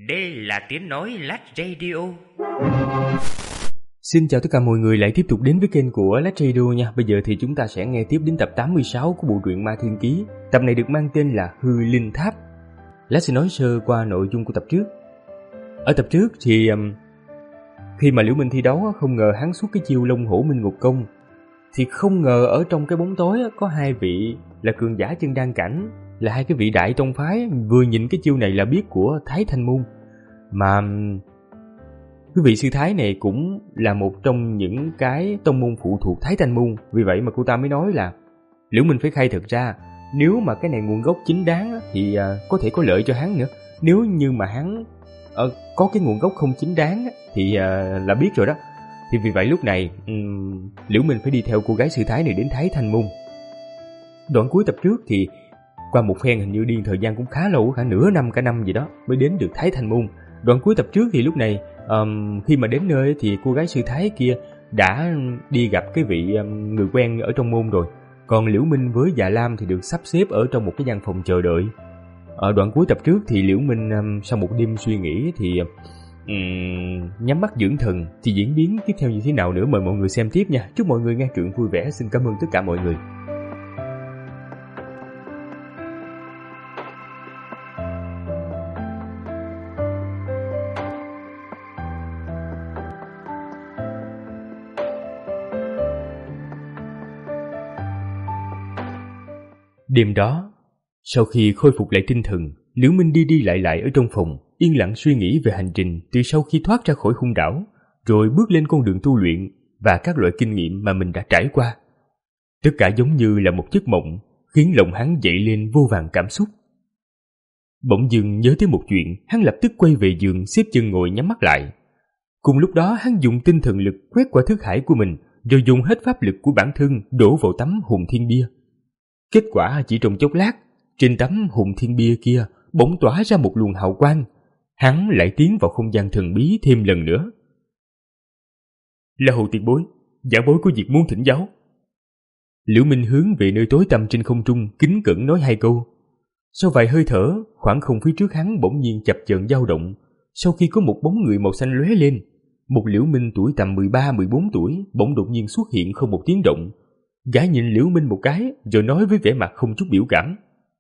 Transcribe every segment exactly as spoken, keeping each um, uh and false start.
Đây là tiếng nói Lách Radio. Xin chào tất cả mọi người lại tiếp tục đến với kênh của Lách Radio nha. Bây giờ thì chúng ta sẽ nghe tiếp đến tập tám mươi sáu của bộ truyện Ma Thiên Ký. Tập này được mang tên là Hư Linh Tháp. Lách sẽ nói sơ qua nội dung của tập trước. Ở tập trước thì um, khi mà Liễu Minh thi đấu không ngờ hắn xuất cái chiêu Long Hổ Minh Ngục Công, thì không ngờ ở trong cái bóng tối có hai vị là cường giả chân đan cảnh, là hai cái vị đại tông phái, vừa nhìn cái chiêu này là biết của Thái Thanh Môn. Mà cái vị sư Thái này cũng là một trong những cái tông môn phụ thuộc Thái Thanh Môn. Vì vậy mà cô ta mới nói là Liễu Minh phải khai thật ra, nếu mà cái này nguồn gốc chính đáng thì có thể có lợi cho hắn nữa. Nếu như mà hắn uh, có cái nguồn gốc không chính đáng thì uh, là biết rồi đó. Thì vì vậy lúc này um, Liễu Minh phải đi theo cô gái sư Thái này đến Thái Thanh Môn. Đoạn cuối tập trước thì qua một phen hình như đi thời gian cũng khá lâu, cả nửa năm cả năm gì đó mới đến được Thái Thanh Môn. Đoạn cuối tập trước thì lúc này um, khi mà đến nơi thì cô gái sư Thái kia đã đi gặp cái vị um, người quen ở trong môn rồi. Còn Liễu Minh với Dạ Lam thì được sắp xếp ở trong một cái gian phòng chờ đợi. Ở đoạn cuối tập trước thì Liễu Minh um, sau một đêm suy nghĩ thì um, nhắm mắt dưỡng thần. Thì diễn biến tiếp theo như thế nào nữa mời mọi người xem tiếp nha. Chúc mọi người nghe truyện vui vẻ. Xin cảm ơn tất cả mọi người. Đêm đó, sau khi khôi phục lại tinh thần, Liễu Minh đi đi lại lại ở trong phòng, yên lặng suy nghĩ về hành trình từ sau khi thoát ra khỏi hung đảo, rồi bước lên con đường tu luyện và các loại kinh nghiệm mà mình đã trải qua. Tất cả giống như là một giấc mộng, khiến lòng hắn dậy lên vô vàn cảm xúc. Bỗng dưng nhớ tới một chuyện, hắn lập tức quay về giường xếp chân ngồi nhắm mắt lại. Cùng lúc đó hắn dùng tinh thần lực quét qua thức hải của mình, rồi dùng hết pháp lực của bản thân đổ vào tấm hồn thiên bia. Kết quả chỉ trong chốc lát, trên tấm hồn thiên bia kia bỗng tỏa ra một luồng hào quang. Hắn lại tiến vào không gian thần bí thêm lần nữa. Là Hồ tiền bối, giả bối có việc muốn thỉnh giáo. Liễu Minh hướng về nơi tối tăm trên không trung, kính cẩn nói hai câu. Sau vài hơi thở, khoảng không phía trước hắn bỗng nhiên chập chờn dao động. Sau khi có một bóng người màu xanh lóe lên, một Liễu Minh tuổi tầm mười ba mười bốn tuổi bỗng đột nhiên xuất hiện không một tiếng động. Gã nhìn Liễu Minh một cái rồi nói với vẻ mặt không chút biểu cảm.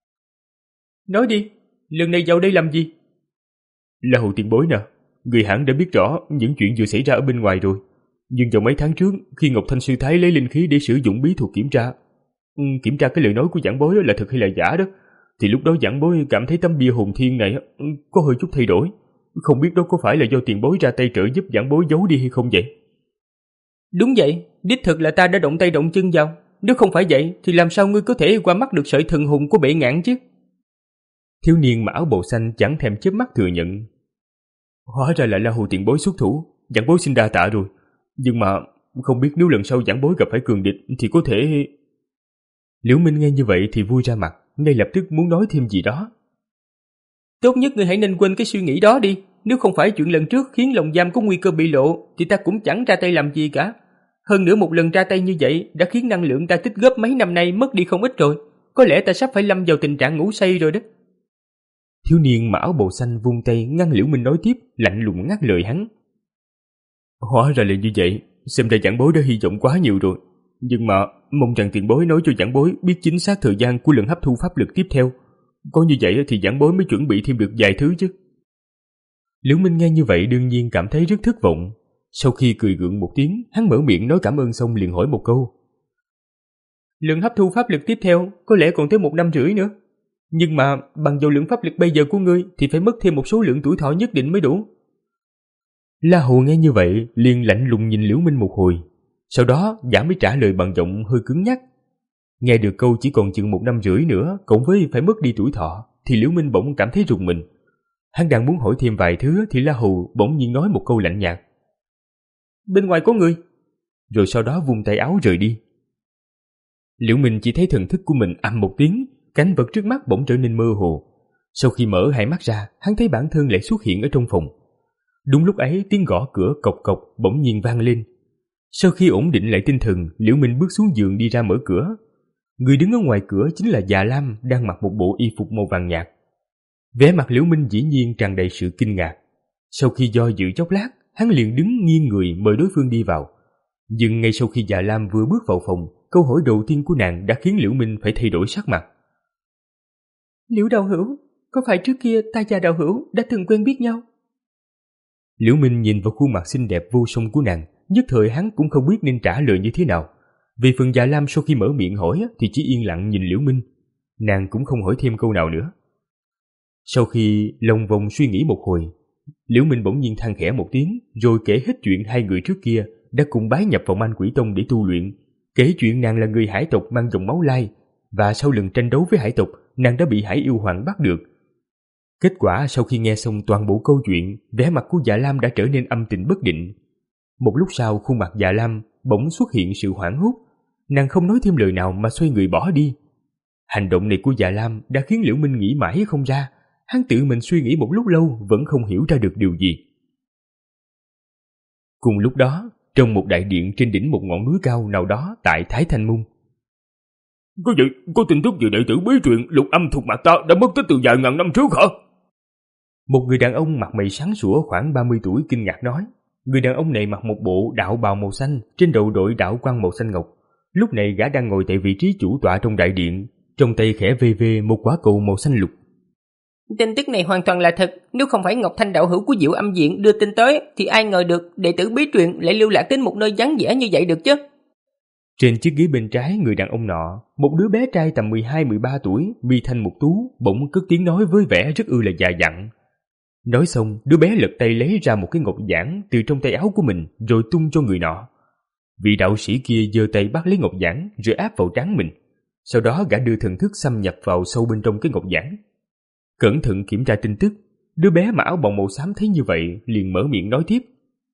Nói đi, lần này vào đây làm gì? Là Hồ tiền bối nè, người hẳn đã biết rõ những chuyện vừa xảy ra ở bên ngoài rồi. Nhưng vào mấy tháng trước, khi Ngọc Thanh Sư Thái lấy linh khí để sử dụng bí thuật kiểm tra, kiểm tra cái lời nói của giảng bối là thật hay là giả đó, thì lúc đó giảng bối cảm thấy tấm bia hồn thiên này có hơi chút thay đổi. Không biết đó có phải là do tiền bối ra tay trợ giúp giảng bối giấu đi hay không vậy? Đúng vậy, đích thực là ta đã động tay động chân vào. Nếu không phải vậy thì làm sao ngươi có thể qua mắt được sợi thần hồn của bệ ngạn chứ? Thiếu niên mặc áo bào xanh chẳng thèm chớp mắt thừa nhận. Hóa ra là La Hồ tiền bối xuất thủ, giảng bối xin đa tạ rồi. Nhưng mà không biết nếu lần sau giảng bối gặp phải cường địch thì có thể... Liễu Minh nghe như vậy thì vui ra mặt, ngay lập tức muốn nói thêm gì đó. Tốt nhất ngươi hãy nên quên cái suy nghĩ đó đi. Nếu không phải chuyện lần trước khiến lòng giam có nguy cơ bị lộ thì ta cũng chẳng ra tay làm gì cả. Hơn nữa một lần ra tay như vậy đã khiến năng lượng ta tích góp mấy năm nay mất đi không ít rồi. Có lẽ ta sắp phải lâm vào tình trạng ngủ say rồi đó. Thiếu niên mặc áo bào xanh vung tay ngăn Liễu Minh nói tiếp, lạnh lùng ngắt lời hắn. Hóa ra là như vậy, xem ra giảng bối đã hy vọng quá nhiều rồi. Nhưng mà mong rằng tiền bối nói cho giảng bối biết chính xác thời gian của lần hấp thu pháp lực tiếp theo. Có như vậy thì giảng bối mới chuẩn bị thêm được vài thứ chứ. Liễu Minh nghe như vậy đương nhiên cảm thấy rất thất vọng. Sau khi cười gượng một tiếng, hắn mở miệng nói cảm ơn xong liền hỏi một câu. Lượng hấp thu pháp lực tiếp theo có lẽ còn tới một năm rưỡi nữa. Nhưng mà bằng vào lượng pháp lực bây giờ của ngươi thì phải mất thêm một số lượng tuổi thọ nhất định mới đủ. La Hồ nghe như vậy liền lạnh lùng nhìn Liễu Minh một hồi. Sau đó gã mới trả lời bằng giọng hơi cứng nhắc. Nghe được câu chỉ còn chừng một năm rưỡi nữa cộng với phải mất đi tuổi thọ thì Liễu Minh bỗng cảm thấy rùng mình. Hắn đang muốn hỏi thêm vài thứ thì La Hồ bỗng nhiên nói một câu lạnh nhạt. Bên ngoài có người. Rồi sau đó vung tay áo rời đi. Liễu Minh chỉ thấy thần thức của mình ầm một tiếng, cảnh vật trước mắt bỗng trở nên mơ hồ. Sau khi mở hai mắt ra, hắn thấy bản thân lại xuất hiện ở trong phòng. Đúng lúc ấy tiếng gõ cửa cộc cộc bỗng nhiên vang lên. Sau khi ổn định lại tinh thần, Liễu Minh bước xuống giường đi ra mở cửa. Người đứng ở ngoài cửa chính là Dạ Lam đang mặc một bộ y phục màu vàng nhạt. Vẻ mặt Liễu Minh dĩ nhiên tràn đầy sự kinh ngạc. Sau khi do dự chốc lát, hắn liền đứng nghiêng người mời đối phương đi vào. Nhưng ngay sau khi Dạ Lam vừa bước vào phòng, câu hỏi đầu tiên của nàng đã khiến Liễu Minh phải thay đổi sắc mặt. Liễu đạo hữu, có phải trước kia ta và đạo hữu đã từng quen biết nhau? Liễu Minh nhìn vào khuôn mặt xinh đẹp vô song của nàng, nhất thời hắn cũng không biết nên trả lời như thế nào. Về phần Dạ Lam sau khi mở miệng hỏi thì chỉ yên lặng nhìn Liễu Minh. Nàng cũng không hỏi thêm câu nào nữa. Sau khi lòng vòng suy nghĩ một hồi, Liễu Minh bỗng nhiên than khẽ một tiếng, rồi kể hết chuyện hai người trước kia đã cùng bái nhập vào Man Quỷ Tông để tu luyện, kể chuyện nàng là người hải tộc mang dòng máu lai, và sau lần tranh đấu với hải tộc, nàng đã bị Hải Yêu Hoàng bắt được. Kết quả sau khi nghe xong toàn bộ câu chuyện, vẻ mặt của Dạ Lam đã trở nên âm tình bất định. Một lúc sau, khuôn mặt Dạ Lam bỗng xuất hiện sự hoảng hốt, nàng không nói thêm lời nào mà xoay người bỏ đi. Hành động này của Dạ Lam đã khiến Liễu Minh nghĩ mãi không ra. Hắn tự mình suy nghĩ một lúc lâu vẫn không hiểu ra được điều gì. Cùng lúc đó, trong một đại điện trên đỉnh một ngọn núi cao nào đó tại Thái Thanh Môn. Có vậy, có tin tức về đệ tử bí truyền Lục Âm thuộc mặt ta đã mất tích từ vài ngàn năm trước hả? Một người đàn ông mặt mày sáng sủa khoảng ba mươi tuổi kinh ngạc nói. Người đàn ông này mặc một bộ đạo bào màu xanh, trên đầu đội đạo quan màu xanh ngọc. Lúc này gã đang ngồi tại vị trí chủ tọa trong đại điện, trong tay khẽ vê vê một quả cầu màu xanh lục. Tin tức này hoàn toàn là thật, nếu không phải Ngọc Thanh đạo hữu của Diệu Âm Viện đưa tin tới thì ai ngờ được đệ tử bí truyền lại lưu lạc đến một nơi vắng vẻ như vậy được chứ. Trên chiếc ghế bên trái người đàn ông nọ, một đứa bé trai tầm mười hai mười ba tuổi, mi thanh mục tú, bỗng cất tiếng nói với vẻ rất ư là già dặn. Nói xong, đứa bé lật tay lấy ra một cái ngọc giản từ trong tay áo của mình rồi tung cho người nọ. Vị đạo sĩ kia giơ tay bắt lấy ngọc giản rồi áp vào trán mình. Sau đó gã đưa thần thức xâm nhập vào sâu bên trong cái ngọc giản. Cẩn thận kiểm tra tin tức, đứa bé mặc áo bào màu xám thấy như vậy liền mở miệng nói tiếp.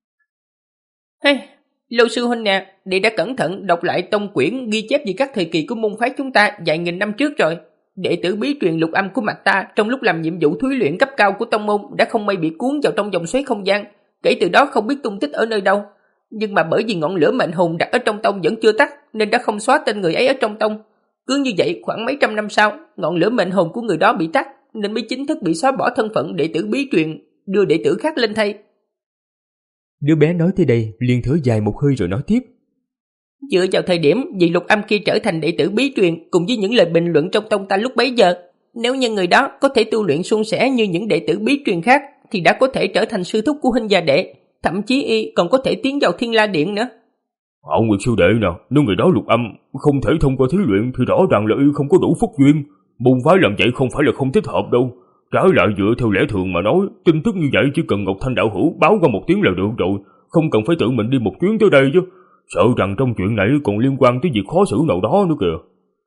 Hey, Lâu sư huynh nè, đệ đã cẩn thận đọc lại tông quyển ghi chép về các thời kỳ của môn phái chúng ta vài nghìn năm trước rồi. Đệ tử bí truyền Lục Âm của mặt ta trong lúc làm nhiệm vụ thúy luyện cấp cao của tông môn đã không may bị cuốn vào trong vòng xoáy không gian, kể từ đó không biết tung tích ở nơi đâu. Nhưng mà bởi vì ngọn lửa mệnh hồn đặt ở trong tông vẫn chưa tắt nên đã không xóa tên người ấy ở trong tông. Cứ như vậy khoảng mấy trăm năm sau, ngọn lửa mệnh hồn của người đó bị tắt nên mới chính thức bị xóa bỏ thân phận đệ tử bí truyền, đưa đệ tử khác lên thay. Đứa bé nói tới đây liền thở dài một hơi rồi nói tiếp. Dựa vào thời điểm vị Lục Âm kia trở thành đệ tử bí truyền cùng với những lời bình luận trong tông ta lúc bấy giờ, nếu như người đó có thể tu luyện suôn sẻ như những đệ tử bí truyền khác thì đã có thể trở thành sư thúc của huynh và đệ, thậm chí y còn có thể tiến vào Thiên La Điện nữa. Hạo Nguyệt sư đệ nào, nếu người đó Lục Âm không thể thông qua thí luyện thì rõ ràng là y không có đủ phúc duyên. Môn phái làm vậy không phải là không thích hợp đâu. Trái lại dựa theo lẽ thường mà nói, tin tức như vậy chỉ cần Ngọc Thanh đạo hữu báo qua một tiếng là được rồi, không cần phải tự mình đi một chuyến tới đây chứ. Sợ rằng trong chuyện này còn liên quan tới việc khó xử nào đó nữa kìa.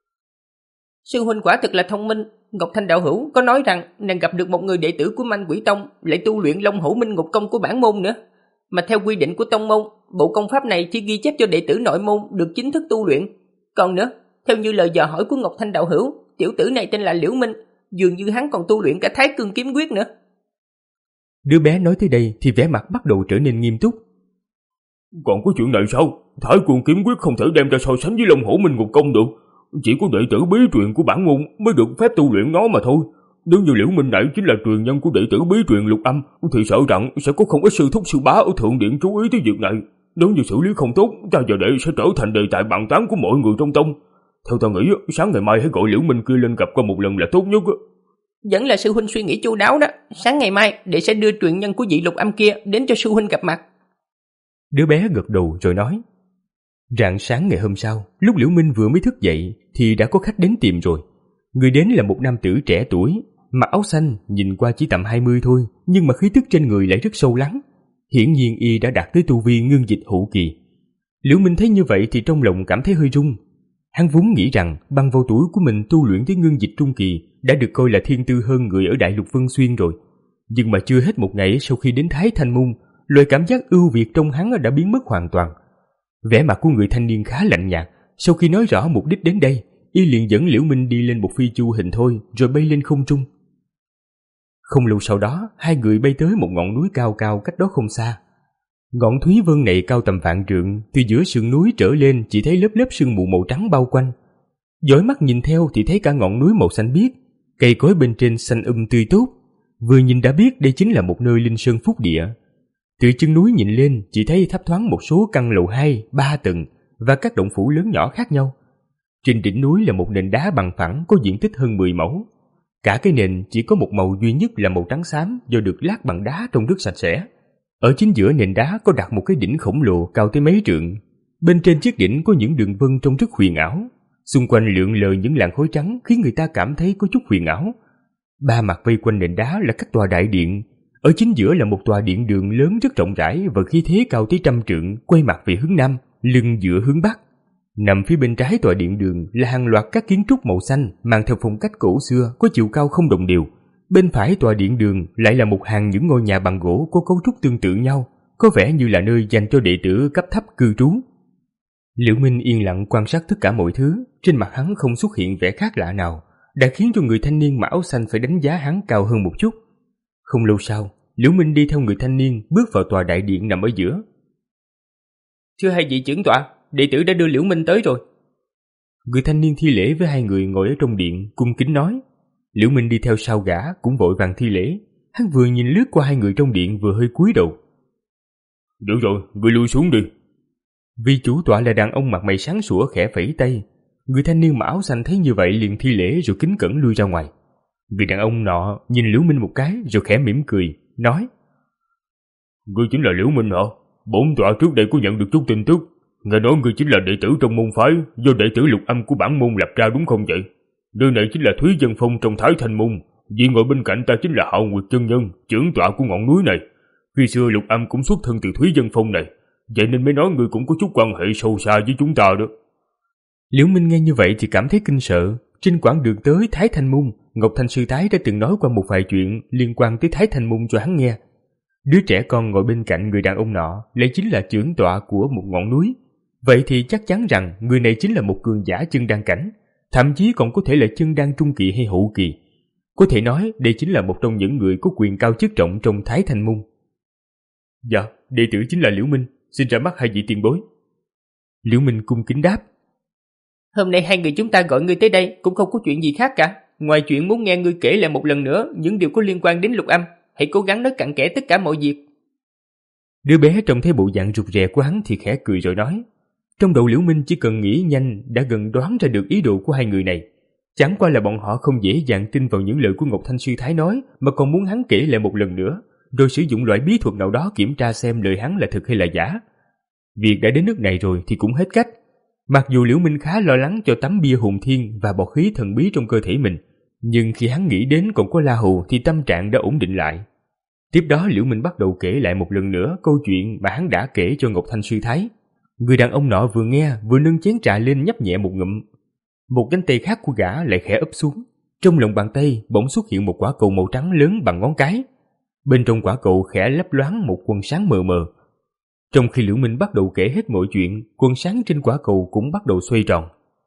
Sư huynh quả thực là thông minh. Ngọc Thanh đạo hữu có nói rằng nàng gặp được một người đệ tử của Man Quỷ Tông lại tu luyện Long Hổ Minh Ngục Công của bản môn nữa. Mà theo quy định của tông môn, bộ công pháp này chỉ ghi chép cho đệ tử nội môn được chính thức tu luyện. Còn nữa, theo như lời dò hỏi của Ngọc Thanh đạo hữu, tiểu tử này tên là Liễu Minh, dường như hắn còn tu luyện cả Thái Cương Kiếm Quyết nữa. Đứa bé nói tới đây thì vẻ mặt bắt đầu trở nên nghiêm túc. Còn có chuyện này sao? Thái Cương Kiếm Quyết không thể đem ra so sánh với Long Hổ Minh Ngục Công được. Chỉ có đệ tử bí truyền của bản môn mới được phép tu luyện nó mà thôi. Nếu như Liễu Minh này chính là truyền nhân của đệ tử bí truyền Lục Âm thì sợ rằng sẽ có không ít sư thúc sư bá ở thượng điện chú ý tới việc này. Nếu như xử lý không tốt, ta và đệ sẽ trở thành đề tài bàn tán của mọi người trong tông. Theo ta nghĩ, sáng ngày mai hãy gọi Liễu Minh kia lên gặp qua một lần là tốt nhất. Vẫn là sư huynh suy nghĩ chu đáo đó. Sáng ngày mai đệ sẽ đưa truyền nhân của vị Lục Âm kia đến cho sư huynh gặp mặt. Đứa bé gật đầu rồi nói. Rạng sáng ngày hôm sau, lúc Liễu Minh vừa mới thức dậy thì đã có khách đến tìm rồi. Người đến là một nam tử trẻ tuổi, mặc áo xanh, nhìn qua chỉ tầm hai mươi thôi, nhưng mà khí tức trên người lại rất sâu lắng. Hiển nhiên y đã đạt tới tu vi ngưng dịch hậu kỳ. Liễu Minh thấy như vậy thì trong lòng cảm thấy hơi rung. Hắn vốn nghĩ rằng bằng vào tuổi của mình tu luyện tới ngưng dịch trung kỳ đã được coi là thiên tư hơn người ở Đại Lục Vân Xuyên rồi. Nhưng mà chưa hết một ngày sau khi đến Thái Thanh Môn, loại cảm giác ưu việt trong hắn đã biến mất hoàn toàn. Vẻ mặt của người thanh niên khá lạnh nhạt. Sau khi nói rõ mục đích đến đây, y liền dẫn Liễu Minh đi lên một phi chu hình thoi rồi bay lên không trung. Không lâu sau đó, hai người bay tới một ngọn núi cao cao cách đó không xa. Ngọn Thúy Vân này cao tầm vạn trượng, từ giữa sườn núi trở lên chỉ thấy lớp lớp sương mù màu trắng bao quanh. Dõi mắt nhìn theo thì thấy cả ngọn núi màu xanh biếc, cây cối bên trên xanh um tươi tốt, Vừa nhìn đã biết đây chính là một nơi linh sơn phúc địa. Từ chân núi nhìn lên chỉ thấy thấp thoáng một số căn lầu hai, ba tầng và các động phủ lớn nhỏ khác nhau. Trên đỉnh núi là một nền đá bằng phẳng có diện tích hơn mười mẫu. Cả cái nền chỉ có một màu duy nhất là màu trắng xám do được lát bằng đá trong nước sạch sẽ. Ở chính giữa nền đá có đặt một cái đỉnh khổng lồ cao tới mấy trượng. Bên trên chiếc đỉnh có những đường vân trông rất huyền ảo. Xung quanh lượn lờ những làn khói trắng khiến người ta cảm thấy có chút huyền ảo. Ba mặt vây quanh nền đá là các tòa đại điện. Ở chính giữa là một tòa điện đường lớn rất rộng rãi và khí thế cao tới trăm trượng, quay mặt về hướng nam, lưng dựa hướng bắc. Nằm phía bên trái tòa điện đường là hàng loạt các kiến trúc màu xanh mang theo phong cách cổ xưa có chiều cao không đồng đều. Bên phải tòa điện đường lại là một hàng những ngôi nhà bằng gỗ có cấu trúc tương tự nhau, có vẻ như là nơi dành cho đệ tử cấp thấp cư trú. Liễu Minh yên lặng quan sát tất cả mọi thứ, trên mặt hắn không xuất hiện vẻ khác lạ nào, đã khiến cho người thanh niên mặc áo xanh phải đánh giá hắn cao hơn một chút. Không lâu sau, Liễu Minh đi theo người thanh niên bước vào tòa đại điện nằm ở giữa. Thưa hai vị trưởng tọa, đệ tử đã đưa Liễu Minh tới rồi. Người thanh niên thi lễ với hai người ngồi ở trong điện, cung kính nói. Liễu Minh đi theo sau gã cũng vội vàng thi lễ. Hắn vừa nhìn lướt qua hai người trong điện vừa hơi cúi đầu. Được rồi, người lui xuống đi. Vì chủ tọa là đàn ông mặt mày sáng sủa khẽ phẩy tay. Người thanh niên mặc áo xanh thấy như vậy liền thi lễ rồi kính cẩn lui ra ngoài. Người đàn ông nọ nhìn Liễu Minh một cái rồi khẽ mỉm cười, nói. Ngươi chính là Liễu Minh hả? Bổn tọa trước đây có nhận được chút tin tức. Nghe nói ngươi chính là đệ tử trong môn phái do đệ tử Lục Âm của bản môn lập ra đúng không vậy? Nơi này chính là Thúy Dân Phong trong Thái Thanh Môn. Vì ngồi bên cạnh ta chính là Hạo Nguyệt chân nhân, trưởng tọa của ngọn núi này. Khi xưa Lục Âm cũng xuất thân từ Thúy Dân Phong này, vậy nên mới nói ngươi cũng có chút quan hệ sâu xa với chúng ta đó. Liễu Minh nghe như vậy thì cảm thấy kinh sợ. Trên quãng đường tới Thái Thanh Môn, Ngọc Thanh Sư Thái đã từng nói qua một vài chuyện liên quan tới Thái Thanh Môn cho hắn nghe. Đứa trẻ con ngồi bên cạnh người đàn ông nọ lại chính là trưởng tọa của một ngọn núi. Vậy thì chắc chắn rằng người này chính là một cường giả chân đan cảnh, thậm chí còn có thể là chân đan trung kỳ hay hậu kỳ. Có thể nói đây chính là một trong những người có quyền cao chức trọng trong Thái Thanh Môn. Dạ, đệ tử chính là Liễu Minh, xin ra mắt hai vị tiền bối. Liễu Minh cung kính đáp. Hôm nay hai người chúng ta gọi ngươi tới đây cũng không có chuyện gì khác cả. Ngoài chuyện muốn nghe ngươi kể lại một lần nữa những điều có liên quan đến Lục Âm, hãy cố gắng nói cặn kẽ tất cả mọi việc. Đứa bé trông thấy bộ dạng rụt rè của hắn thì khẽ cười rồi nói. Trong đầu Liễu Minh chỉ cần nghĩ nhanh đã gần đoán ra được ý đồ của hai người này. Chẳng qua là bọn họ không dễ dàng tin vào những lời của Ngọc Thanh Sư Thái nói, mà còn muốn hắn kể lại một lần nữa, rồi sử dụng loại bí thuật nào đó kiểm tra xem lời hắn là thực hay là giả. Việc đã đến nước này rồi thì cũng hết cách. Mặc dù Liễu Minh khá lo lắng cho tấm bia hồn thiên và bọt khí thần bí trong cơ thể mình, nhưng khi hắn nghĩ đến còn có La Hầu thì tâm trạng đã ổn định lại. Tiếp đó Liễu Minh bắt đầu kể lại một lần nữa câu chuyện mà hắn đã kể cho Ngọc Thanh Sư Thái. Người đàn ông nọ vừa nghe vừa nâng chén trà lên nhấp nhẹ một ngụm. Một cánh tay khác của gã lại khẽ ấp xuống. Trong lòng bàn tay bỗng xuất hiện một quả cầu màu trắng lớn bằng ngón cái. Bên trong quả cầu khẽ lấp loáng một quầng sáng mờ mờ. Trong khi Liễu Minh bắt đầu kể hết mọi chuyện, quầng sáng trên quả cầu cũng bắt đầu xoay tròn.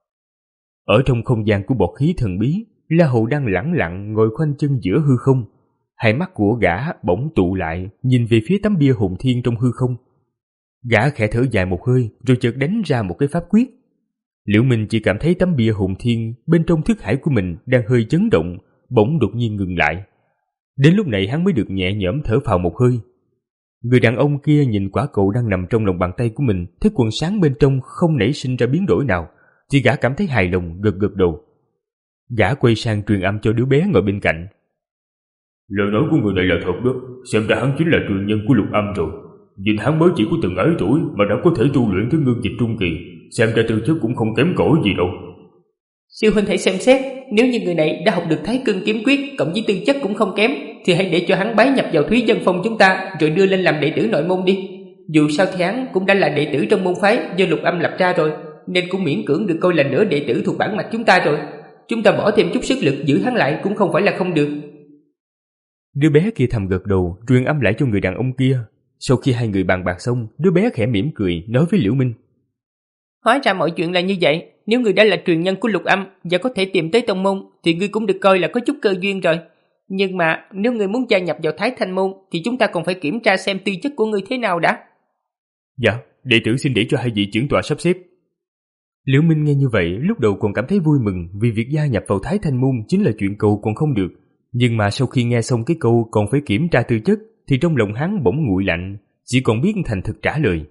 Ở trong không gian của bọt khí thần bí, La Hầu đang lẳng lặng ngồi khoanh chân giữa hư không. Hai mắt của gã bỗng tụ lại, nhìn về phía tấm bia hồn thiên trong hư không. Gã khẽ thở dài một hơi, rồi chợt đánh ra một cái pháp quyết. Liễu Minh chỉ cảm thấy tấm bia hồn thiên bên trong thức hải của mình đang hơi chấn động, bỗng đột nhiên ngừng lại. Đến lúc này hắn mới được nhẹ nhõm thở phào một hơi. Người đàn ông kia nhìn quả cầu đang nằm trong lòng bàn tay của mình, thấy quầng sáng bên trong không nảy sinh ra biến đổi nào, thì gã cảm thấy hài lòng, gật gật đầu. Gã quay sang truyền âm cho đứa bé ngồi bên cạnh. Lời nói của người này là thật đó, xem ra hắn chính là truyền nhân của Lục Âm rồi. Nhìn hắn mới chỉ có từng ấy tuổi mà đã có thể tu luyện tới ngưng dịch trung kỳ, xem ra tư chất cũng không kém cỏi gì đâu. Sư huynh hãy xem xét, nếu như người này đã học được Thái Cương kiếm quyết cộng với tư chất cũng không kém, thì hãy để cho hắn bái nhập vào Thúy Dân Phong chúng ta, rồi đưa lên làm đệ tử nội môn đi. Dù sao thì hắn cũng đã là đệ tử trong môn phái do Lục Âm lập ra rồi, nên cũng miễn cưỡng được coi là nửa đệ tử thuộc bản mạch chúng ta rồi. Chúng ta bỏ thêm chút sức lực giữ hắn lại cũng không phải là không được. Đứa bé kia thầm gật đầu, truyền âm lại cho người đàn ông kia. Sau khi hai người bàn bạc xong, đứa bé khẽ mỉm cười nói với Liễu Minh. Hóa ra mọi chuyện là như vậy. Nếu người đã là truyền nhân của Lục Âm và có thể tìm tới tông môn, thì ngươi cũng được coi là có chút cơ duyên rồi. Nhưng mà nếu ngươi muốn gia nhập vào Thái Thanh Môn, thì chúng ta còn phải kiểm tra xem tư chất của ngươi thế nào đã. Dạ, đệ tử xin để cho hai vị trưởng tọa sắp xếp. Liễu Minh nghe như vậy, lúc đầu còn cảm thấy vui mừng vì việc gia nhập vào Thái Thanh Môn chính là chuyện cầu còn không được. Nhưng mà sau khi nghe xong cái câu còn phải kiểm tra tư chất thì trong lòng hắn bỗng nguội lạnh, chỉ còn biết thành thực trả lời.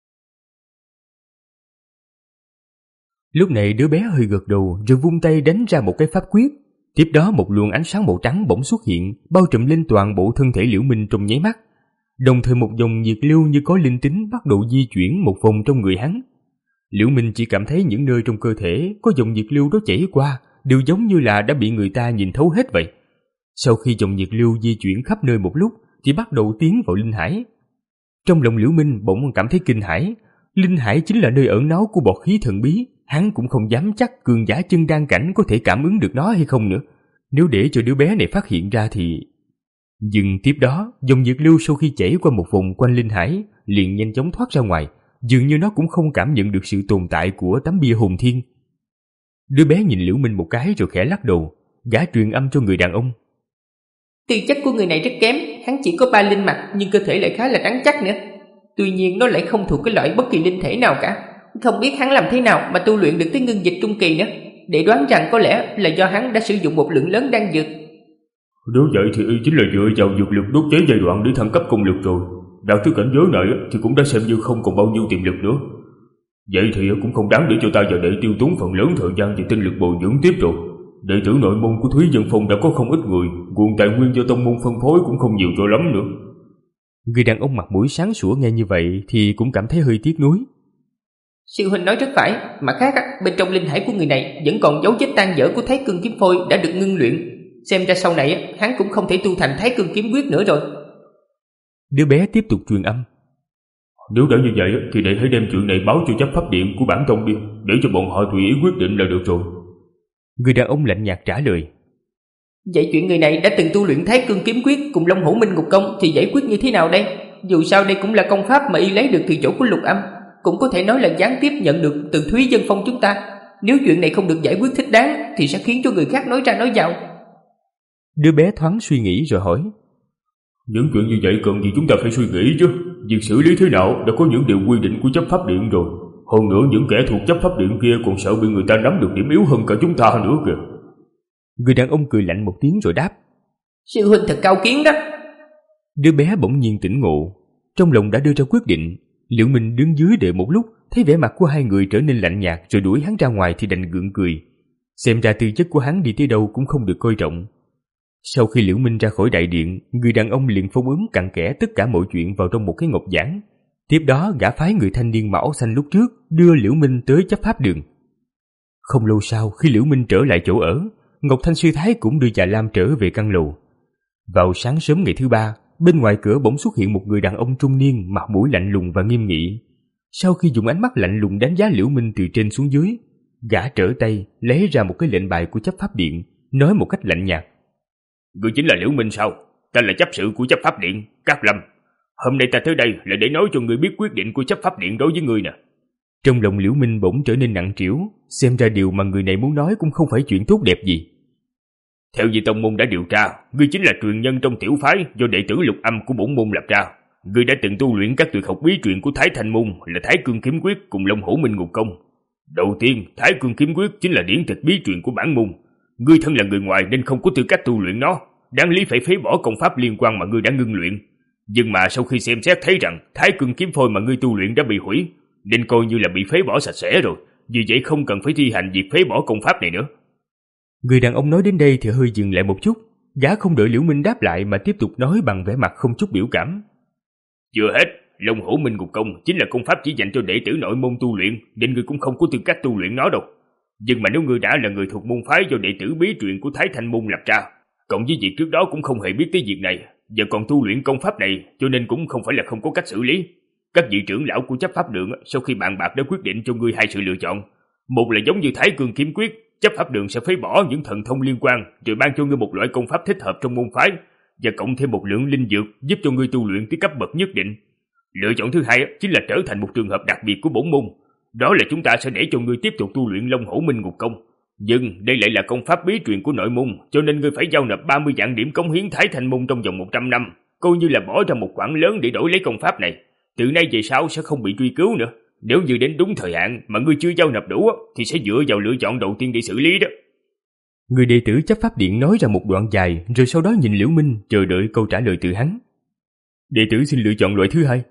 Lúc này đứa bé hơi gật đầu rồi vung tay đánh ra một cái pháp quyết. Tiếp đó một luồng ánh sáng màu trắng bỗng xuất hiện, bao trùm lên toàn bộ thân thể Liễu Minh trong nháy mắt. Đồng thời một dòng nhiệt lưu như có linh tính bắt đầu di chuyển một vòng trong người hắn. Liễu Minh chỉ cảm thấy những nơi trong cơ thể có dòng nhiệt lưu đó chảy qua đều giống như là đã bị người ta nhìn thấu hết vậy. Sau khi dòng nhiệt lưu di chuyển khắp nơi một lúc thì bắt đầu tiến vào linh hải. Trong lòng Liễu Minh bỗng cảm thấy kinh hãi. Linh hải chính là nơi ẩn náu của bọt khí thần bí. Hắn cũng không dám chắc cường giả chân đan cảnh có thể cảm ứng được nó hay không nữa. Nếu để cho đứa bé này phát hiện ra thì... Nhưng tiếp đó, dòng nhiệt lưu sau khi chảy qua một vòng quanh linh hải liền nhanh chóng thoát ra ngoài, dường như nó cũng không cảm nhận được sự tồn tại của tấm bia hồn thiên. Đứa bé nhìn Liễu Minh một cái rồi khẽ lắc đầu, gã truyền âm cho người đàn ông. Tư chất của người này rất kém, hắn chỉ có ba linh mạch nhưng cơ thể lại khá là rắn chắc nữa. Tuy nhiên nó lại không thuộc cái loại bất kỳ linh thể nào cả. Không biết hắn làm thế nào mà tu luyện được tới ngưng dịch trung kỳ nữa. Để đoán rằng có lẽ là do hắn đã sử dụng một lượng lớn đan dược. Nếu vậy thì y chính là dựa vào dược lực đốt cháy giai đoạn để thăng cấp công lực rồi. Đạt tới cảnh giới này thì cũng đã xem như không còn bao nhiêu tiềm lực nữa. Vậy thì cũng không đáng để cho ta và đệ tiêu tốn phần lớn thời gian và tinh lực bồi dưỡng tiếp rồi. Đệ tử nội môn của Thúy Dân Phong đã có không ít người, nguồn tài nguyên do tông môn phân phối cũng không nhiều cho lắm nữa. Người đàn ông mặt mũi sáng sủa nghe như vậy thì cũng cảm thấy hơi tiếc nuối. Sư huynh nói rất phải, mặt khác bên trong linh hải của người này vẫn còn dấu vết tan dở của Thái Cương kiếm phôi đã được ngưng luyện. Xem ra sau này hắn cũng không thể tu thành Thái Cương kiếm quyết nữa rồi. Đứa bé tiếp tục truyền âm. Nếu đã như vậy thì đệ hãy đem chuyện này báo cho chấp pháp điện của bản tông đi, để cho bọn họ tùy ý quyết định là được rồi. Người đàn ông lạnh nhạt trả lời. Vậy chuyện người này đã từng tu luyện Thái Cương kiếm quyết cùng Long Hổ Minh Ngục Công thì giải quyết như thế nào đây? Dù sao đây cũng là công pháp mà y lấy được từ chỗ của Lục Âm, cũng có thể nói là gián tiếp nhận được từ Thúy Dân Phong chúng ta. Nếu chuyện này không được giải quyết thích đáng thì sẽ khiến cho người khác nói ra nói vào. Đứa bé thoáng suy nghĩ rồi hỏi. Những chuyện như vậy cần gì chúng ta phải suy nghĩ chứ. Việc xử lý thế nào đã có những điều quy định của chấp pháp điện rồi. Hơn nữa những kẻ thuộc chấp pháp điện kia còn sợ bị người ta nắm được điểm yếu hơn cả chúng ta nữa kìa. Người đàn ông cười lạnh một tiếng rồi đáp. Sư huynh thật cao kiến đó. Đứa bé bỗng nhiên tỉnh ngộ, trong lòng đã đưa ra quyết định. Liễu Minh đứng dưới đợi một lúc, thấy vẻ mặt của hai người trở nên lạnh nhạt rồi đuổi hắn ra ngoài thì đành gượng cười. Xem ra tư chất của hắn đi tới đâu cũng không được coi trọng. Sau khi Liễu Minh ra khỏi đại điện, người đàn ông liền phong ấn cặn kẽ tất cả mọi chuyện vào trong một cái ngọc giản. Tiếp đó gã phái người thanh niên mão xanh lúc trước đưa Liễu Minh tới chấp pháp đường. Không lâu sau, khi Liễu Minh trở lại chỗ ở, Ngọc Thanh Sư Thái cũng đưa Già Lam trở về căn lầu. Vào sáng sớm ngày thứ ba, bên ngoài cửa bỗng xuất hiện một người đàn ông trung niên, mặt mũi lạnh lùng và nghiêm nghị. Sau khi dùng ánh mắt lạnh lùng đánh giá Liễu Minh từ trên xuống dưới, gã trở tay lấy ra một cái lệnh bài của chấp pháp điện, nói một cách lạnh nhạt. Ngươi chính là Liễu Minh sao? Ta là chấp sự của chấp pháp điện, Cát Lâm. Hôm nay ta tới đây là để nói cho ngươi biết quyết định của chấp pháp điện đối với ngươi nè. Trong lòng Liễu Minh bỗng trở nên nặng trĩu, xem ra điều mà người này muốn nói cũng không phải chuyện tốt đẹp gì. Theo như tông môn đã điều tra, ngươi chính là truyền nhân trong tiểu phái do đệ tử Lục Âm của bổn môn lập ra. Ngươi đã từng tu luyện các tuyệt học bí truyền của Thái Thanh môn là Thái Cương kiếm quyết cùng Long Hổ Minh Ngục Công. Đầu tiên, Thái Cương kiếm quyết chính là điển tịch bí truyền của bản môn. Ngươi thân là người ngoài nên không có tư cách tu luyện nó, đáng lý phải phế bỏ công pháp liên quan mà ngươi đã ngưng luyện. Nhưng mà sau khi xem xét thấy rằng Thái Cương kiếm phôi mà ngươi tu luyện đã bị hủy, nên coi như là bị phế bỏ sạch sẽ rồi, vì vậy không cần phải thi hành việc phế bỏ công pháp này nữa. Người đàn ông nói đến đây thì hơi dừng lại một chút, gã không đợi Liễu Minh đáp lại mà tiếp tục nói bằng vẻ mặt không chút biểu cảm. Chưa hết, Long Hổ Minh Ngục Công chính là công pháp chỉ dành cho đệ tử nội môn tu luyện, nên ngươi cũng không có tư cách tu luyện nó đâu. Nhưng mà nếu ngươi đã là người thuộc môn phái do đệ tử bí truyền của Thái Thanh môn lập ra, cộng với việc trước đó cũng không hề biết tới việc này, giờ còn tu luyện công pháp này, cho nên cũng không phải là không có cách xử lý. Các vị trưởng lão của chấp pháp đường sau khi bàn bạc đã quyết định cho ngươi hai sự lựa chọn. Một là giống như Thái Cương kiếm quyết, chấp pháp đường sẽ phế bỏ những thần thông liên quan rồi ban cho ngươi một loại công pháp thích hợp trong môn phái và cộng thêm một lượng linh dược giúp cho ngươi tu luyện tới cấp bậc nhất định. Lựa chọn thứ hai chính là trở thành một trường hợp đặc biệt của bổn môn. Đó là chúng ta sẽ để cho ngươi tiếp tục tu luyện Long Hổ Minh Ngục Công. Nhưng đây lại là công pháp bí truyền của nội môn, cho nên ngươi phải giao nộp ba mươi vạn điểm cống hiến Thái Thanh môn trong vòng một trăm năm, coi như là bỏ ra một khoản lớn để đổi lấy công pháp này. Từ nay về sau sẽ không bị truy cứu nữa. Nếu như đến đúng thời hạn mà ngươi chưa giao nộp đủ thì sẽ dựa vào lựa chọn đầu tiên để xử lý đó. Người đệ tử chấp pháp điện nói ra một đoạn dài, rồi sau đó nhìn Liễu Minh chờ đợi câu trả lời từ hắn. Đệ tử xin lựa chọn loại thứ hai.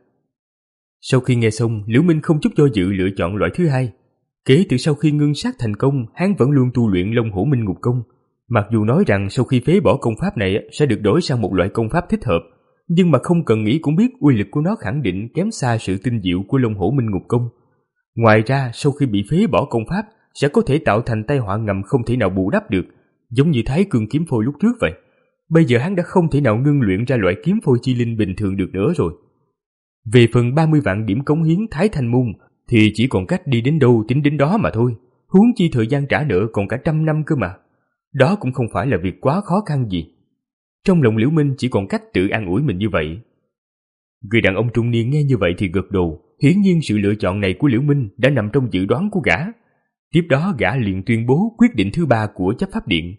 Sau khi nghe xong, Liễu Minh không chút do dự lựa chọn loại thứ hai. Kể từ sau khi ngưng sát thành công, hắn vẫn luôn tu luyện Long Hổ Minh Ngục Công. Mặc dù nói rằng sau khi phế bỏ công pháp này sẽ được đổi sang một loại công pháp thích hợp, nhưng mà không cần nghĩ cũng biết uy lực của nó khẳng định kém xa sự tinh diệu của Long Hổ Minh Ngục Công. Ngoài ra, sau khi bị phế bỏ công pháp, sẽ có thể tạo thành tai họa ngầm không thể nào bù đắp được, giống như Thái Cương kiếm phôi lúc trước vậy. Bây giờ hắn đã không thể nào ngưng luyện ra loại kiếm phôi chi linh bình thường được nữa rồi. Về phần ba mươi vạn điểm cống hiến Thái Thanh Môn thì chỉ còn cách đi đến đâu tính đến đó mà thôi, huống chi thời gian trả nợ còn cả trăm năm cơ mà. Đó cũng không phải là việc quá khó khăn gì. Trong lòng Liễu Minh chỉ còn cách tự an ủi mình như vậy. Người đàn ông trung niên nghe như vậy thì gật đầu, hiển nhiên sự lựa chọn này của Liễu Minh đã nằm trong dự đoán của gã. Tiếp đó gã liền tuyên bố quyết định thứ ba của chấp pháp điện.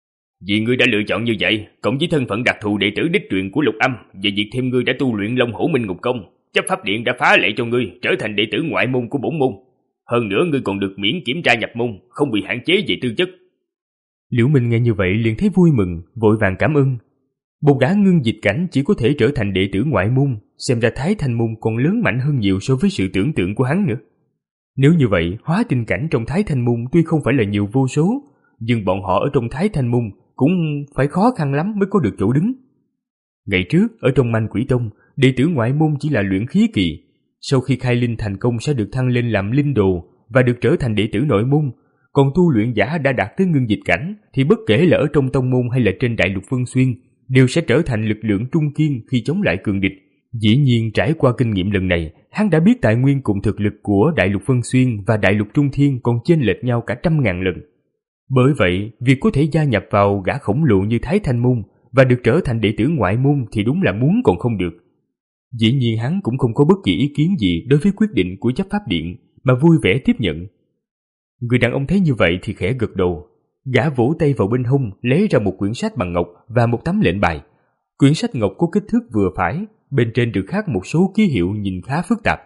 Vì ngươi đã lựa chọn như vậy, cộng với thân phận đặc thù đệ tử đích truyền của Lục Âm và việc thêm ngươi đã tu luyện Long Hổ Minh Ngục Công, chấp pháp điện đã phá lệ cho ngươi trở thành đệ tử ngoại môn của bổn môn. Hơn nữa ngươi còn được miễn kiểm tra nhập môn, không bị hạn chế về tư chất. Liễu Minh nghe như vậy liền thấy vui mừng, vội vàng cảm ơn. Một gã ngưng dịch cảnh chỉ có thể trở thành đệ tử ngoại môn, xem ra Thái Thanh Môn còn lớn mạnh hơn nhiều so với sự tưởng tượng của hắn nữa. Nếu như vậy, hóa tinh cảnh trong Thái Thanh Môn tuy không phải là nhiều vô số, nhưng bọn họ ở trong Thái Thanh Môn cũng phải khó khăn lắm mới có được chỗ đứng. Ngày trước, ở trong Manh Quỷ Tông, đệ tử ngoại môn chỉ là luyện khí kỳ, sau khi khai linh thành công sẽ được thăng lên làm linh đồ và được trở thành đệ tử nội môn. Còn tu luyện giả đã đạt tới ngưng dịch cảnh thì bất kể là ở trong tông môn hay là trên đại lục Vân Xuyên đều sẽ trở thành lực lượng trung kiên khi chống lại cường địch. Dĩ nhiên trải qua kinh nghiệm lần này, hắn đã biết tài nguyên cùng thực lực của đại lục Vân Xuyên và đại lục Trung Thiên còn chênh lệch nhau cả trăm ngàn lần. Bởi vậy, việc có thể gia nhập vào gã khổng lồ như Thái Thanh Môn và được trở thành đệ tử ngoại môn thì đúng là muốn còn không được. Dĩ nhiên hắn cũng không có bất kỳ ý kiến gì đối với quyết định của chấp pháp điện mà vui vẻ tiếp nhận. Người đàn ông thấy như vậy thì khẽ gật đầu. Gã vỗ tay vào bên hông lấy ra một quyển sách bằng ngọc và một tấm lệnh bài. Quyển sách ngọc có kích thước vừa phải, bên trên được khắc một số ký hiệu nhìn khá phức tạp.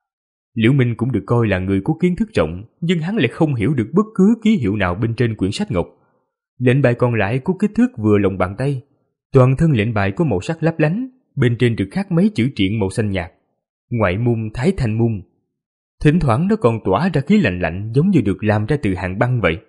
Liễu Minh cũng được coi là người có kiến thức rộng, nhưng hắn lại không hiểu được bất cứ ký hiệu nào bên trên quyển sách ngọc. Lệnh bài còn lại có kích thước vừa lòng bàn tay. Toàn thân lệnh bài có màu sắc lấp lánh, bên trên được khắc mấy chữ triện màu xanh nhạt. Ngoại môn Thái Thanh Môn. Thỉnh thoảng nó còn tỏa ra khí lạnh lạnh giống như được làm ra từ hàn băng vậy.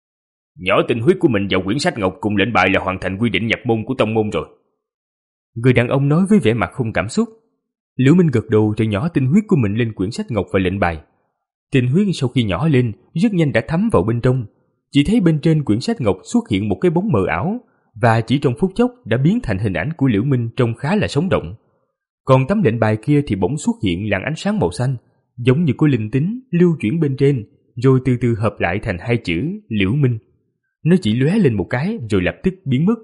Nhỏ tinh huyết của mình vào quyển sách ngọc cùng lệnh bài là hoàn thành quy định nhập môn của tông môn rồi. Người đàn ông nói với vẻ mặt không cảm xúc. Liễu Minh gật đầu rồi nhỏ tinh huyết của mình lên quyển sách ngọc và lệnh bài. Tinh huyết sau khi nhỏ lên rất nhanh đã thấm vào bên trong. Chỉ thấy bên trên quyển sách ngọc xuất hiện một cái bóng mờ ảo, và chỉ trong phút chốc đã biến thành hình ảnh của Liễu Minh trông khá là sống động. Còn tấm lệnh bài kia thì bỗng xuất hiện làn ánh sáng màu xanh, giống như có linh tính lưu chuyển bên trên, rồi từ từ hợp lại thành hai chữ Liễu Minh. Nó chỉ lóe lên một cái rồi lập tức biến mất.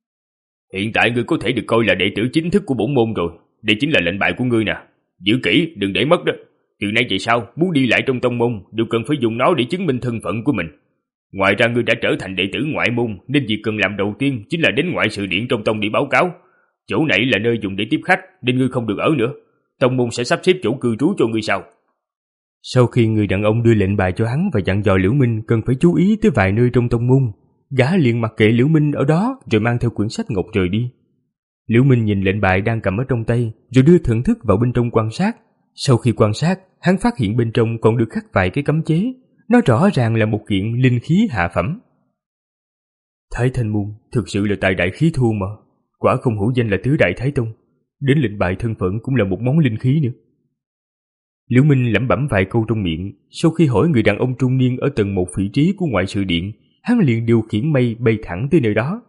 Hiện tại ngươi có thể được coi là đệ tử chính thức của bổn môn rồi. Đây chính là lệnh bài của ngươi nè. Giữ kỹ, đừng để mất đó. Từ nay về sau, muốn đi lại trong tông môn đều cần phải dùng nó để chứng minh thân phận của mình. Ngoài ra ngươi đã trở thành đệ tử ngoại môn, nên việc cần làm đầu tiên chính là đến ngoại sự điện trong tông để báo cáo. Chỗ này là nơi dùng để tiếp khách, nên ngươi không được ở nữa. Tông môn sẽ sắp xếp chỗ cư trú cho ngươi sau. Sau khi người đàn ông đưa lệnh bài cho hắn và dặn dò Liễu Minh cần phải chú ý tới vài nơi trong tông môn, gã liền mặc kệ Liễu Minh ở đó rồi mang theo quyển sách ngọc rời đi. Liễu Minh nhìn lệnh bài đang cầm ở trong tay rồi đưa thần thức vào bên trong quan sát. Sau khi quan sát, hắn phát hiện bên trong còn được khắc vài cái cấm chế. Nó rõ ràng là một kiện linh khí hạ phẩm. Thái Thanh Môn thực sự là tài đại khí thô mà, quả không hổ danh là tứ đại Thái Tông. Đến lệnh bài thân phận cũng là một món linh khí nữa. Liễu Minh lẩm bẩm vài câu trong miệng. Sau khi hỏi người đàn ông trung niên ở tầng một vị trí của ngoại sự điện, hắn liền điều khiển mây bay thẳng tới nơi đó.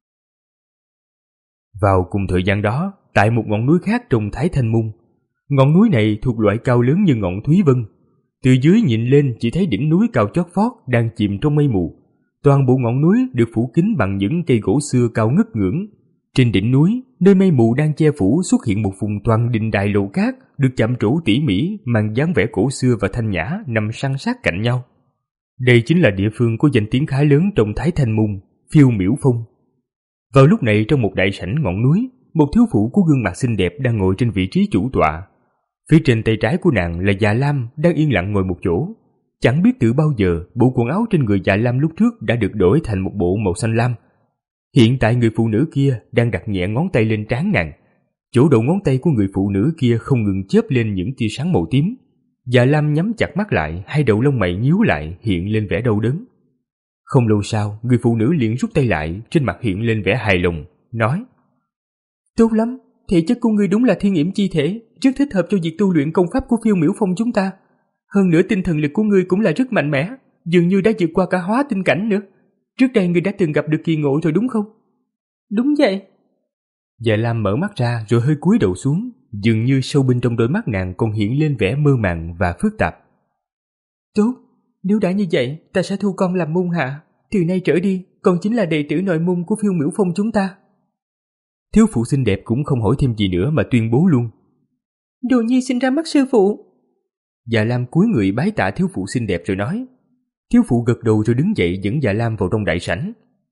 Vào cùng thời gian đó, tại một ngọn núi khác trong Thái Thanh Môn, ngọn núi này thuộc loại cao lớn như ngọn Thúy Vân. Từ dưới nhìn lên chỉ thấy đỉnh núi cao chót vót đang chìm trong mây mù. Toàn bộ ngọn núi được phủ kín bằng những cây gỗ xưa cao ngất ngưỡng. Trên đỉnh núi, nơi mây mù đang che phủ xuất hiện một vùng toàn đình đài lầu cát được chạm trổ tỉ mỉ, mang dáng vẻ cổ xưa và thanh nhã nằm san sát cạnh nhau. Đây chính là địa phương có danh tiếng khá lớn trong Thái Thanh Môn, Phiêu Miểu Phong. Vào lúc này trong một đại sảnh ngọn núi, một thiếu phụ có gương mặt xinh đẹp đang ngồi trên vị trí chủ tọa. Phía trên tay trái của nàng là già lam đang yên lặng ngồi một chỗ. Chẳng biết từ bao giờ bộ quần áo trên người Dạ Lam lúc trước đã được đổi thành một bộ màu xanh lam. Hiện tại người phụ nữ kia đang đặt nhẹ ngón tay lên trán nàng. Chỗ đầu ngón tay của người phụ nữ kia không ngừng chớp lên những tia sáng màu tím. Dạ Lam nhắm chặt mắt lại, hai đầu lông mày nhíu lại hiện lên vẻ đau đớn. Không lâu sau, người phụ nữ liền rút tay lại, trên mặt hiện lên vẻ hài lòng, nói: Tốt lắm, thể chất của ngươi đúng là thiên yểm chi thể, rất thích hợp cho việc tu luyện công pháp của Phiêu Miểu Phong chúng ta. Hơn nữa tinh thần lực của ngươi cũng là rất mạnh mẽ, dường như đã vượt qua cả hóa tinh cảnh nữa. Trước đây ngươi đã từng gặp được kỳ ngộ rồi đúng không? Đúng vậy. Dạ Lam mở mắt ra rồi hơi cúi đầu xuống, dường như sâu bên trong đôi mắt nàng còn hiện lên vẻ mơ màng và phức tạp. Tốt, nếu đã như vậy, ta sẽ thu con làm môn hạ. Từ nay trở đi, con chính là đệ tử nội môn của Phiêu Miểu Phong chúng ta. Thiếu phụ xinh đẹp cũng không hỏi thêm gì nữa mà tuyên bố luôn: Đồ nhi sinh ra mắt sư phụ. Dạ Lam cúi người bái tạ thiếu phụ xinh đẹp rồi nói. Thiếu phụ gật đầu rồi đứng dậy dẫn Dạ Lam vào trong đại sảnh.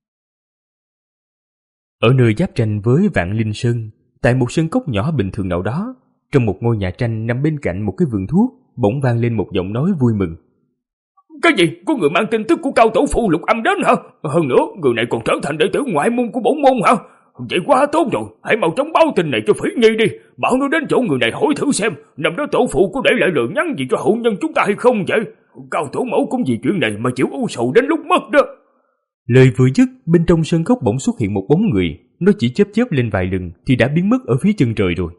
Ở nơi giáp tranh với Vạn Linh Sơn, tại một sân cốc nhỏ bình thường nào đó, trong một ngôi nhà tranh nằm bên cạnh một cái vườn thuốc, bỗng vang lên một giọng nói vui mừng. Cái gì? Có người mang tin tức của cao tổ phụ Lục Âm đến hả? Hơn nữa, người này còn trở thành đệ tử ngoại môn của bổn môn hả? Vậy quá tốt rồi, hãy mau chóng báo tin này cho Phỉ Nhi đi, bảo nó đến chỗ người này hỏi thử xem, năm đó tổ phụ có để lại lời nhắn gì cho hậu nhân chúng ta hay không vậy? Cao tổ mẫu cũng vì chuyện này mà chịu u sầu đến lúc mất đó. Lời vừa dứt, bên trong sân cốc bỗng xuất hiện một bóng người, nó chỉ chớp chớp lên vài lần thì đã biến mất ở phía chân trời rồi.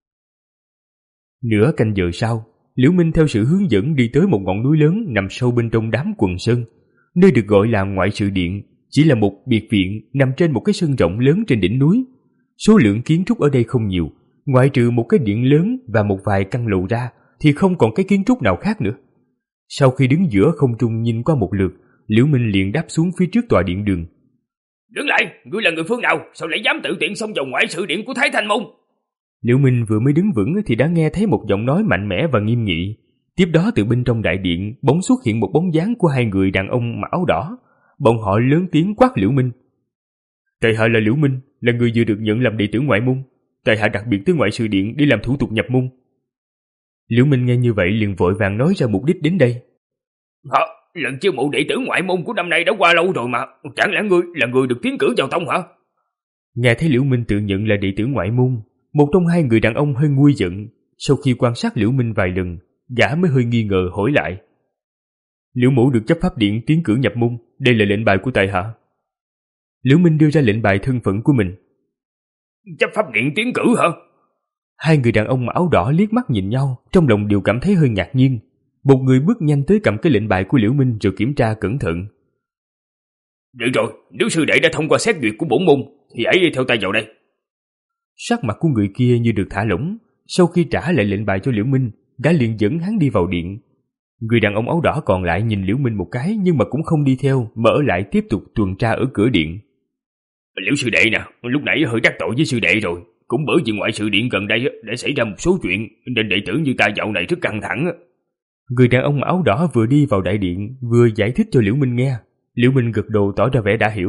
Nửa canh giờ sau, Liễu Minh theo sự hướng dẫn đi tới một ngọn núi lớn nằm sâu bên trong đám quần sơn, nơi được gọi là Ngoại sự điện, chỉ là một biệt viện nằm trên một cái sân rộng lớn trên đỉnh núi. Số lượng kiến trúc ở đây không nhiều, ngoại trừ một cái điện lớn và một vài căn lầu ra thì không còn cái kiến trúc nào khác nữa. Sau khi đứng giữa không trung nhìn qua một lượt, Liễu Minh liền đáp xuống phía trước tòa điện đường. Đứng lại, ngươi là người phương nào, sao lại dám tự tiện xông vào ngoại sự điện của Thái Thanh Môn? Liễu Minh vừa mới đứng vững thì đã nghe thấy một giọng nói mạnh mẽ và nghiêm nghị. Tiếp đó từ bên trong đại điện bỗng xuất hiện một bóng dáng của hai người đàn ông mặc áo đỏ. Bọn họ lớn tiếng quát Liễu Minh. Tại hạ là Liễu Minh, là người vừa được nhận làm đệ tử ngoại môn. Tại hạ đặc biệt tới ngoại sự điện để làm thủ tục nhập môn. Liễu Minh nghe như vậy liền vội vàng nói ra mục đích đến đây. Hả? Lần chiêu mộ đệ tử ngoại môn của năm nay đã qua lâu rồi mà, chẳng lẽ ngươi là người được tiến cử vào tông hả? Nghe thấy Liễu Minh tự nhận là đệ tử ngoại môn, một trong hai người đàn ông hơi nguôi giận. Sau khi quan sát Liễu Minh vài lần, gã mới hơi nghi ngờ hỏi lại. Liễu mẫu được chấp pháp điện tiến cử nhập môn, đây là lệnh bài của tại hạ. Liễu Minh đưa ra lệnh bài thân phận của mình. Chấp pháp điện tiến cử hả? Hai người đàn ông áo đỏ liếc mắt nhìn nhau, trong lòng đều cảm thấy hơi ngạc nhiên. Một người bước nhanh tới cầm cái lệnh bài của Liễu Minh rồi kiểm tra cẩn thận. Được rồi, nếu sư đệ đã thông qua xét duyệt của bổn môn thì hãy đi theo ta vào đây. Sắc mặt của người kia như được thả lỏng. Sau khi trả lại lệnh bài cho Liễu Minh, gã liền dẫn hắn đi vào điện. Người đàn ông áo đỏ còn lại nhìn Liễu Minh một cái nhưng mà cũng không đi theo, mà ở lại tiếp tục tuần tra ở cửa điện. Liễu sư đệ nè, lúc nãy hơi đắc tội với sư đệ rồi. Cũng bởi vì ngoại sự điện gần đây đã xảy ra một số chuyện nên đệ tử như ta dạo này rất căng thẳng. Người đàn ông áo đỏ vừa đi vào đại điện vừa giải thích cho Liễu Minh nghe. Liễu Minh gật đầu tỏ ra vẻ đã hiểu.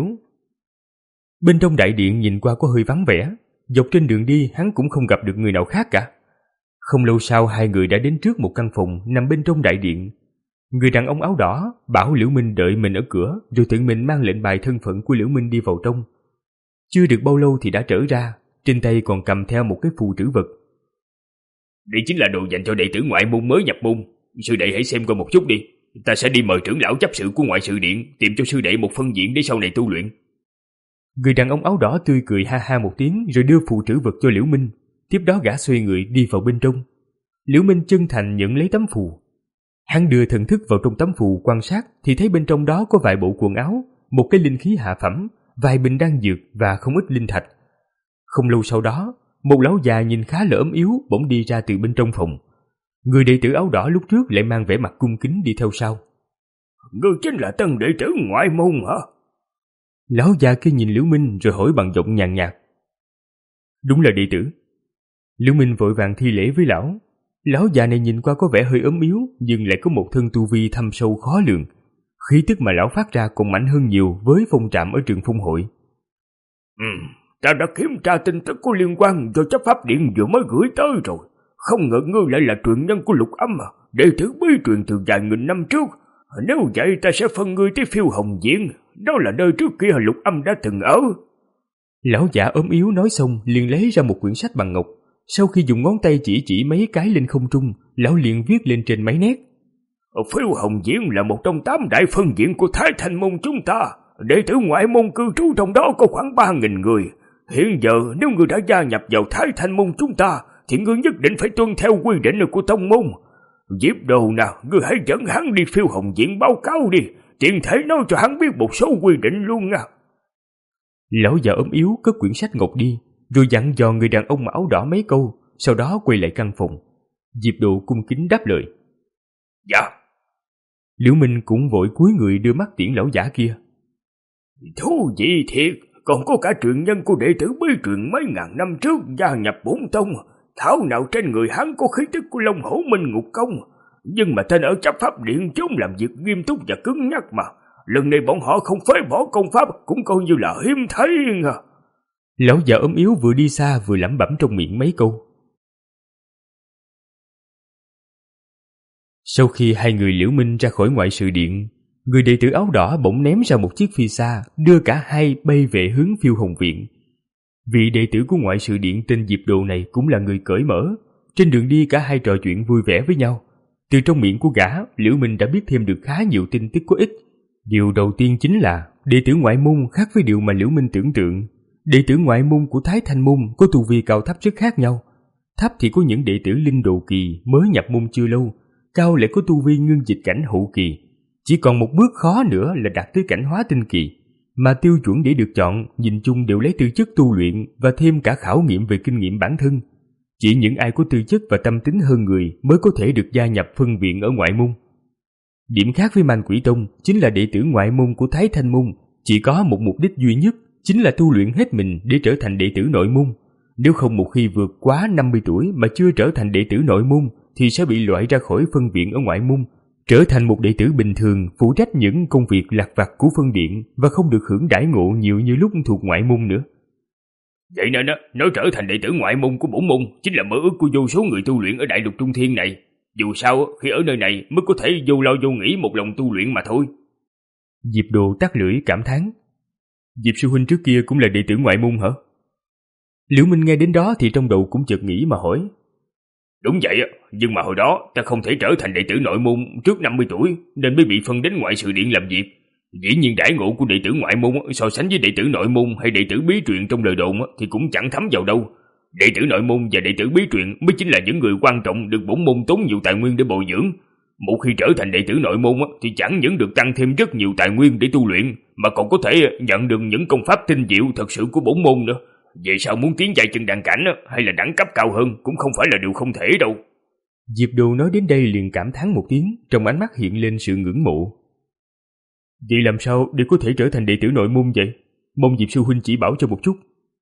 Bên trong đại điện nhìn qua có hơi vắng vẻ. Dọc trên đường đi hắn cũng không gặp được người nào khác cả. Không lâu sau hai người đã đến trước một căn phòng nằm bên trong đại điện. Người đàn ông áo đỏ bảo Liễu Minh đợi mình ở cửa rồi tự mình mang lệnh bài thân phận của Liễu Minh đi vào trong. Chưa được bao lâu thì đã trở ra, trên tay còn cầm theo một cái phù trữ vật. Đây chính là đồ dành cho đệ tử ngoại môn mới nhập môn. Sư đệ hãy xem qua một chút đi. Ta sẽ đi mời trưởng lão chấp sự của ngoại sự điện tìm cho sư đệ một phân viện để sau này tu luyện. Người đàn ông áo đỏ tươi cười ha ha một tiếng rồi đưa phù trữ vật cho Liễu Minh. Tiếp đó gã xoay người đi vào bên trong. Liễu Minh chân thành nhận lấy tấm phù. Hắn đưa thần thức vào trong tấm phù quan sát thì thấy bên trong đó có vài bộ quần áo, một cái linh khí hạ phẩm, vài bình đan dược và không ít linh thạch. Không lâu sau đó, một lão già nhìn khá là ốm yếu bỗng đi ra từ bên trong phòng. Người đệ tử áo đỏ lúc trước lại mang vẻ mặt cung kính đi theo sau. Ngươi chính là tân đệ tử ngoại môn hả? Lão già kia nhìn Liễu Minh rồi hỏi bằng giọng nhàn nhạt. Đúng là đệ tử. Liễu Minh vội vàng thi lễ với lão. Lão già này nhìn qua có vẻ hơi ốm yếu nhưng lại có một thân tu vi thâm sâu khó lường. Khí tức mà lão phát ra còn mạnh hơn nhiều với phong trạm ở trường phong hội. Ừ, ta đã kiểm tra tin tức có liên quan do chấp pháp điện vừa mới gửi tới rồi. Không ngờ ngươi lại là truyền nhân của Lục Âm à, đệ tử bí truyền từ vài nghìn năm trước. Nếu vậy ta sẽ phân ngươi tới Phiêu Hồng Viện, đó là nơi trước kia Lục Âm đã từng ở. Lão giả ốm yếu nói xong liền lấy ra một quyển sách bằng ngọc. Sau khi dùng ngón tay chỉ chỉ mấy cái lên không trung, lão liền viết lên trên mấy nét. Phiêu Hồng Viện là một trong tám đại phân viện của Thái Thanh Môn chúng ta. Đệ tử ngoại môn cư trú trong đó có khoảng ba nghìn người. Hiện giờ nếu ngươi đã gia nhập vào Thái Thanh Môn chúng ta, thì ngươi nhất định phải tuân theo quy định của tông môn. Diệp Đồ nào, ngươi hãy dẫn hắn đi Phiêu Hồng Viện báo cáo đi, tiện thể nói cho hắn biết một số quy định luôn à. Lão già ốm yếu cất quyển sách ngọc đi, rồi dặn dò người đàn ông áo đỏ mấy câu, sau đó quay lại căn phòng. Diệp Đồ cung kính đáp lời. Dạ. Liễu Minh cũng vội cúi người đưa mắt tiễn lão giả kia. Thú vị thiệt, còn có cả truyền nhân của đệ tử bí truyền mấy ngàn năm trước gia nhập bổn tông. Thảo nào trên người hắn có khí tức của Long Hổ Minh Ngục Công. Nhưng mà tên ở chấp pháp điện chúng làm việc nghiêm túc và cứng nhắc mà. Lần này bọn họ không phế bỏ công pháp cũng coi như là hiếm thấy à. Lão già ốm yếu vừa đi xa vừa lẩm bẩm trong miệng mấy câu. Sau khi hai người Liễu Minh ra khỏi ngoại sự điện, người đệ tử áo đỏ bỗng ném ra một chiếc phi xa, đưa cả hai bay về hướng Phiêu Hồng Viện. Vị đệ tử của ngoại sự điện tên Diệp Đồ này cũng là người cởi mở. Trên đường đi cả hai trò chuyện vui vẻ với nhau. Từ trong miệng của gã, Liễu Minh đã biết thêm được khá nhiều tin tức có ích. Điều đầu tiên chính là đệ tử ngoại môn khác với điều mà Liễu Minh tưởng tượng. Đệ tử ngoại môn của Thái Thanh Môn có tu vi cao thấp rất khác nhau. Thấp thì có những đệ tử linh đồ kỳ mới nhập môn chưa lâu, cao lại có tu vi ngưng dịch cảnh hậu kỳ. Chỉ còn một bước khó nữa là đạt tới cảnh hóa tinh kỳ. Mà tiêu chuẩn để được chọn nhìn chung đều lấy tư chất tu luyện và thêm cả khảo nghiệm về kinh nghiệm bản thân. Chỉ những ai có tư chất và tâm tính hơn người mới có thể được gia nhập phân viện ở ngoại môn. Điểm khác với Man Quỷ Tông chính là đệ tử ngoại môn của Thái Thanh Môn chỉ có một mục đích duy nhất, chính là tu luyện hết mình để trở thành đệ tử nội môn. Nếu không một khi vượt quá năm mươi tuổi mà chưa trở thành đệ tử nội môn thì sẽ bị loại ra khỏi phân viện ở ngoại môn, trở thành một đệ tử bình thường phụ trách những công việc lặt vặt của phân điện và không được hưởng đãi ngộ nhiều như lúc thuộc ngoại môn nữa. Vậy nên á, nói trở thành đệ tử ngoại môn của bổn môn chính là mơ ước của vô số người tu luyện ở đại lục Trung Thiên này. Dù sao khi ở nơi này mới có thể vô lo vô nghĩ một lòng tu luyện mà thôi. Diệp Đồ tắt lưỡi cảm thán. Diệp sư huynh trước kia cũng là đệ tử ngoại môn hả? Liễu Minh nghe đến đó thì trong đầu cũng chợt nghĩ mà hỏi. Đúng vậy, nhưng mà hồi đó ta không thể trở thành đệ tử nội môn trước năm mươi tuổi nên mới bị phân đến ngoại sự điện làm việc. Dĩ nhiên đãi ngộ của đệ tử ngoại môn so sánh với đệ tử nội môn hay đệ tử bí truyền trong lời đồn thì cũng chẳng thấm vào đâu. Đệ tử nội môn và đệ tử bí truyền mới chính là những người quan trọng được bổn môn tốn nhiều tài nguyên để bồi dưỡng. Một khi trở thành đệ tử nội môn thì chẳng những được tăng thêm rất nhiều tài nguyên để tu luyện mà còn có thể nhận được những công pháp tinh diệu thật sự của bổn môn nữa. Vậy sao muốn tiến giai chân đan cảnh hay là đẳng cấp cao hơn cũng không phải là điều không thể đâu. Diệp Đồ nói đến đây liền cảm thán một tiếng, trong ánh mắt hiện lên sự ngưỡng mộ. Vậy làm sao để có thể trở thành đệ tử nội môn vậy? Mong Diệp sư huynh chỉ bảo cho một chút.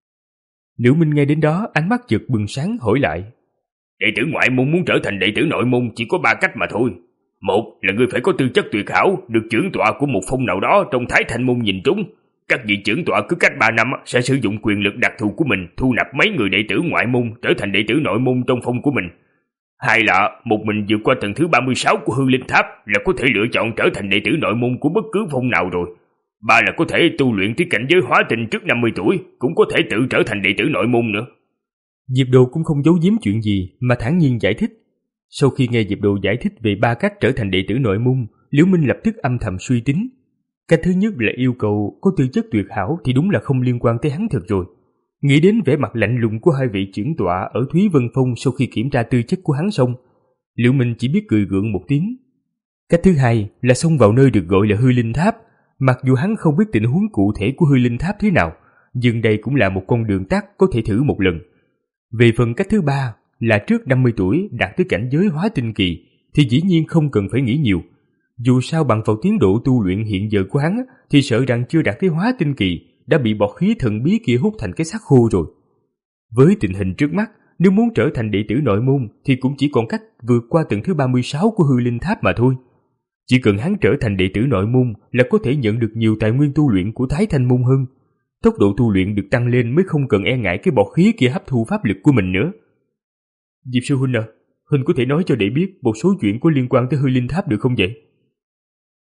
Liễu Minh nghe đến đó ánh mắt chợt bừng sáng hỏi lại. Đệ tử ngoại môn muốn trở thành đệ tử nội môn chỉ có ba cách mà thôi. Một là người phải có tư chất tuyệt hảo, được trưởng tọa của một phong nào đó trong Thái Thanh Môn nhìn trúng. Các vị trưởng tọa cứ cách ba năm sẽ sử dụng quyền lực đặc thù của mình thu nạp mấy người đệ tử ngoại môn trở thành đệ tử nội môn trong phong của mình. Hai là một mình vượt qua tầng thứ ba mươi sáu của Hư Linh Tháp là có thể lựa chọn trở thành đệ tử nội môn của bất cứ phong nào rồi. Ba là có thể tu luyện tới cảnh giới hóa tinh trước năm mươi tuổi, cũng có thể tự trở thành đệ tử nội môn nữa. Diệp Đồ cũng không giấu giếm chuyện gì mà thản nhiên giải thích. Sau khi nghe Diệp Đồ giải thích về ba cách trở thành đệ tử nội môn, Liễu Minh lập tức âm thầm suy tính. Cách thứ nhất là yêu cầu có tư chất tuyệt hảo thì đúng là không liên quan tới hắn thật rồi. Nghĩ đến vẻ mặt lạnh lùng của hai vị trưởng tọa ở Thúy Vân Phong sau khi kiểm tra tư chất của hắn xong, Liễu Minh chỉ biết cười gượng một tiếng. Cách thứ hai là xông vào nơi được gọi là Hư Linh Tháp. Mặc dù hắn không biết tình huống cụ thể của Hư Linh Tháp thế nào, nhưng đây cũng là một con đường tắt có thể thử một lần. Về phần cách thứ ba là trước năm mươi tuổi đạt tới cảnh giới hóa tinh kỳ thì dĩ nhiên không cần phải nghĩ nhiều. Dù sao bằng vào tiến độ tu luyện hiện giờ của hắn thì sợ rằng chưa đạt tới hóa tinh kỳ đã bị bọt khí thần bí kia hút thành cái xác khô rồi. Với tình hình trước mắt, nếu muốn trở thành đệ tử nội môn thì cũng chỉ còn cách vượt qua tầng thứ ba mươi sáu của Hư Linh Tháp mà thôi. Chỉ cần hắn trở thành đệ tử nội môn là có thể nhận được nhiều tài nguyên tu luyện của Thái Thanh Môn hơn. Tốc độ tu luyện được tăng lên mới không cần e ngại cái bọt khí kia hấp thu pháp lực của mình nữa. Diệp sư huynh à, huynh có thể nói cho đệ biết một số chuyện có liên quan tới Hư Linh Tháp được không vậy?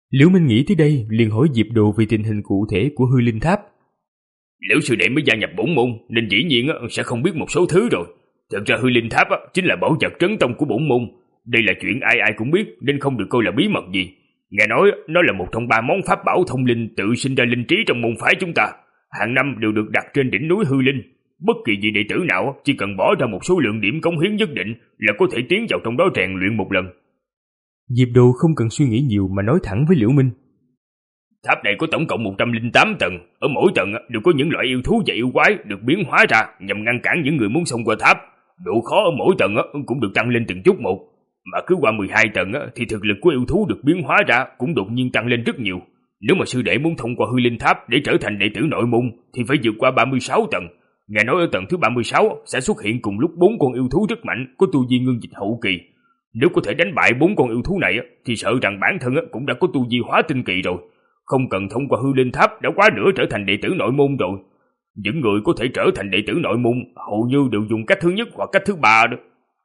Liễu Minh nghĩ tới đây liền hỏi Diệp Đồ về tình hình cụ thể của Hư Linh Tháp. Liễu sư đệ mới gia nhập bổn môn nên dĩ nhiên sẽ không biết một số thứ rồi. Thật ra Hư Linh Tháp chính là bảo vật trấn tông của bổn môn. Đây là chuyện ai ai cũng biết nên không được coi là bí mật gì. Nghe nói nó là một trong ba món pháp bảo thông linh tự sinh ra linh trí trong môn phái chúng ta. Hàng năm đều được đặt trên đỉnh núi Hư Linh. Bất kỳ vị đệ tử nào chỉ cần bỏ ra một số lượng điểm cống hiến nhất định là có thể tiến vào trong đó rèn luyện một lần. Diệp Đồ không cần suy nghĩ nhiều mà nói thẳng với Liễu Minh. Tháp này có tổng cộng một trăm lẻ tám tầng, ở mỗi tầng đều có những loại yêu thú và yêu quái được biến hóa ra nhằm ngăn cản những người muốn xông qua tháp. Độ khó ở mỗi tầng cũng được tăng lên từng chút một, mà cứ qua mười hai tầng thì thực lực của yêu thú được biến hóa ra cũng đột nhiên tăng lên rất nhiều. Nếu mà sư đệ muốn thông qua Hư Linh Tháp để trở thành đệ tử nội môn thì phải vượt qua ba mươi sáu tầng. Nghe nói ở tầng thứ ba mươi sáu sẽ xuất hiện cùng lúc bốn con yêu thú rất mạnh có tu vi ngưng dịch hậu kỳ. Nếu có thể đánh bại bốn con yêu thú này thì sợ rằng bản thân cũng đã có tu vi hóa tinh kỳ rồi. Không cần thông qua Hư Linh Tháp đã quá nửa trở thành đệ tử nội môn rồi. Những người có thể trở thành đệ tử nội môn hầu như đều dùng cách thứ nhất hoặc cách thứ ba đó.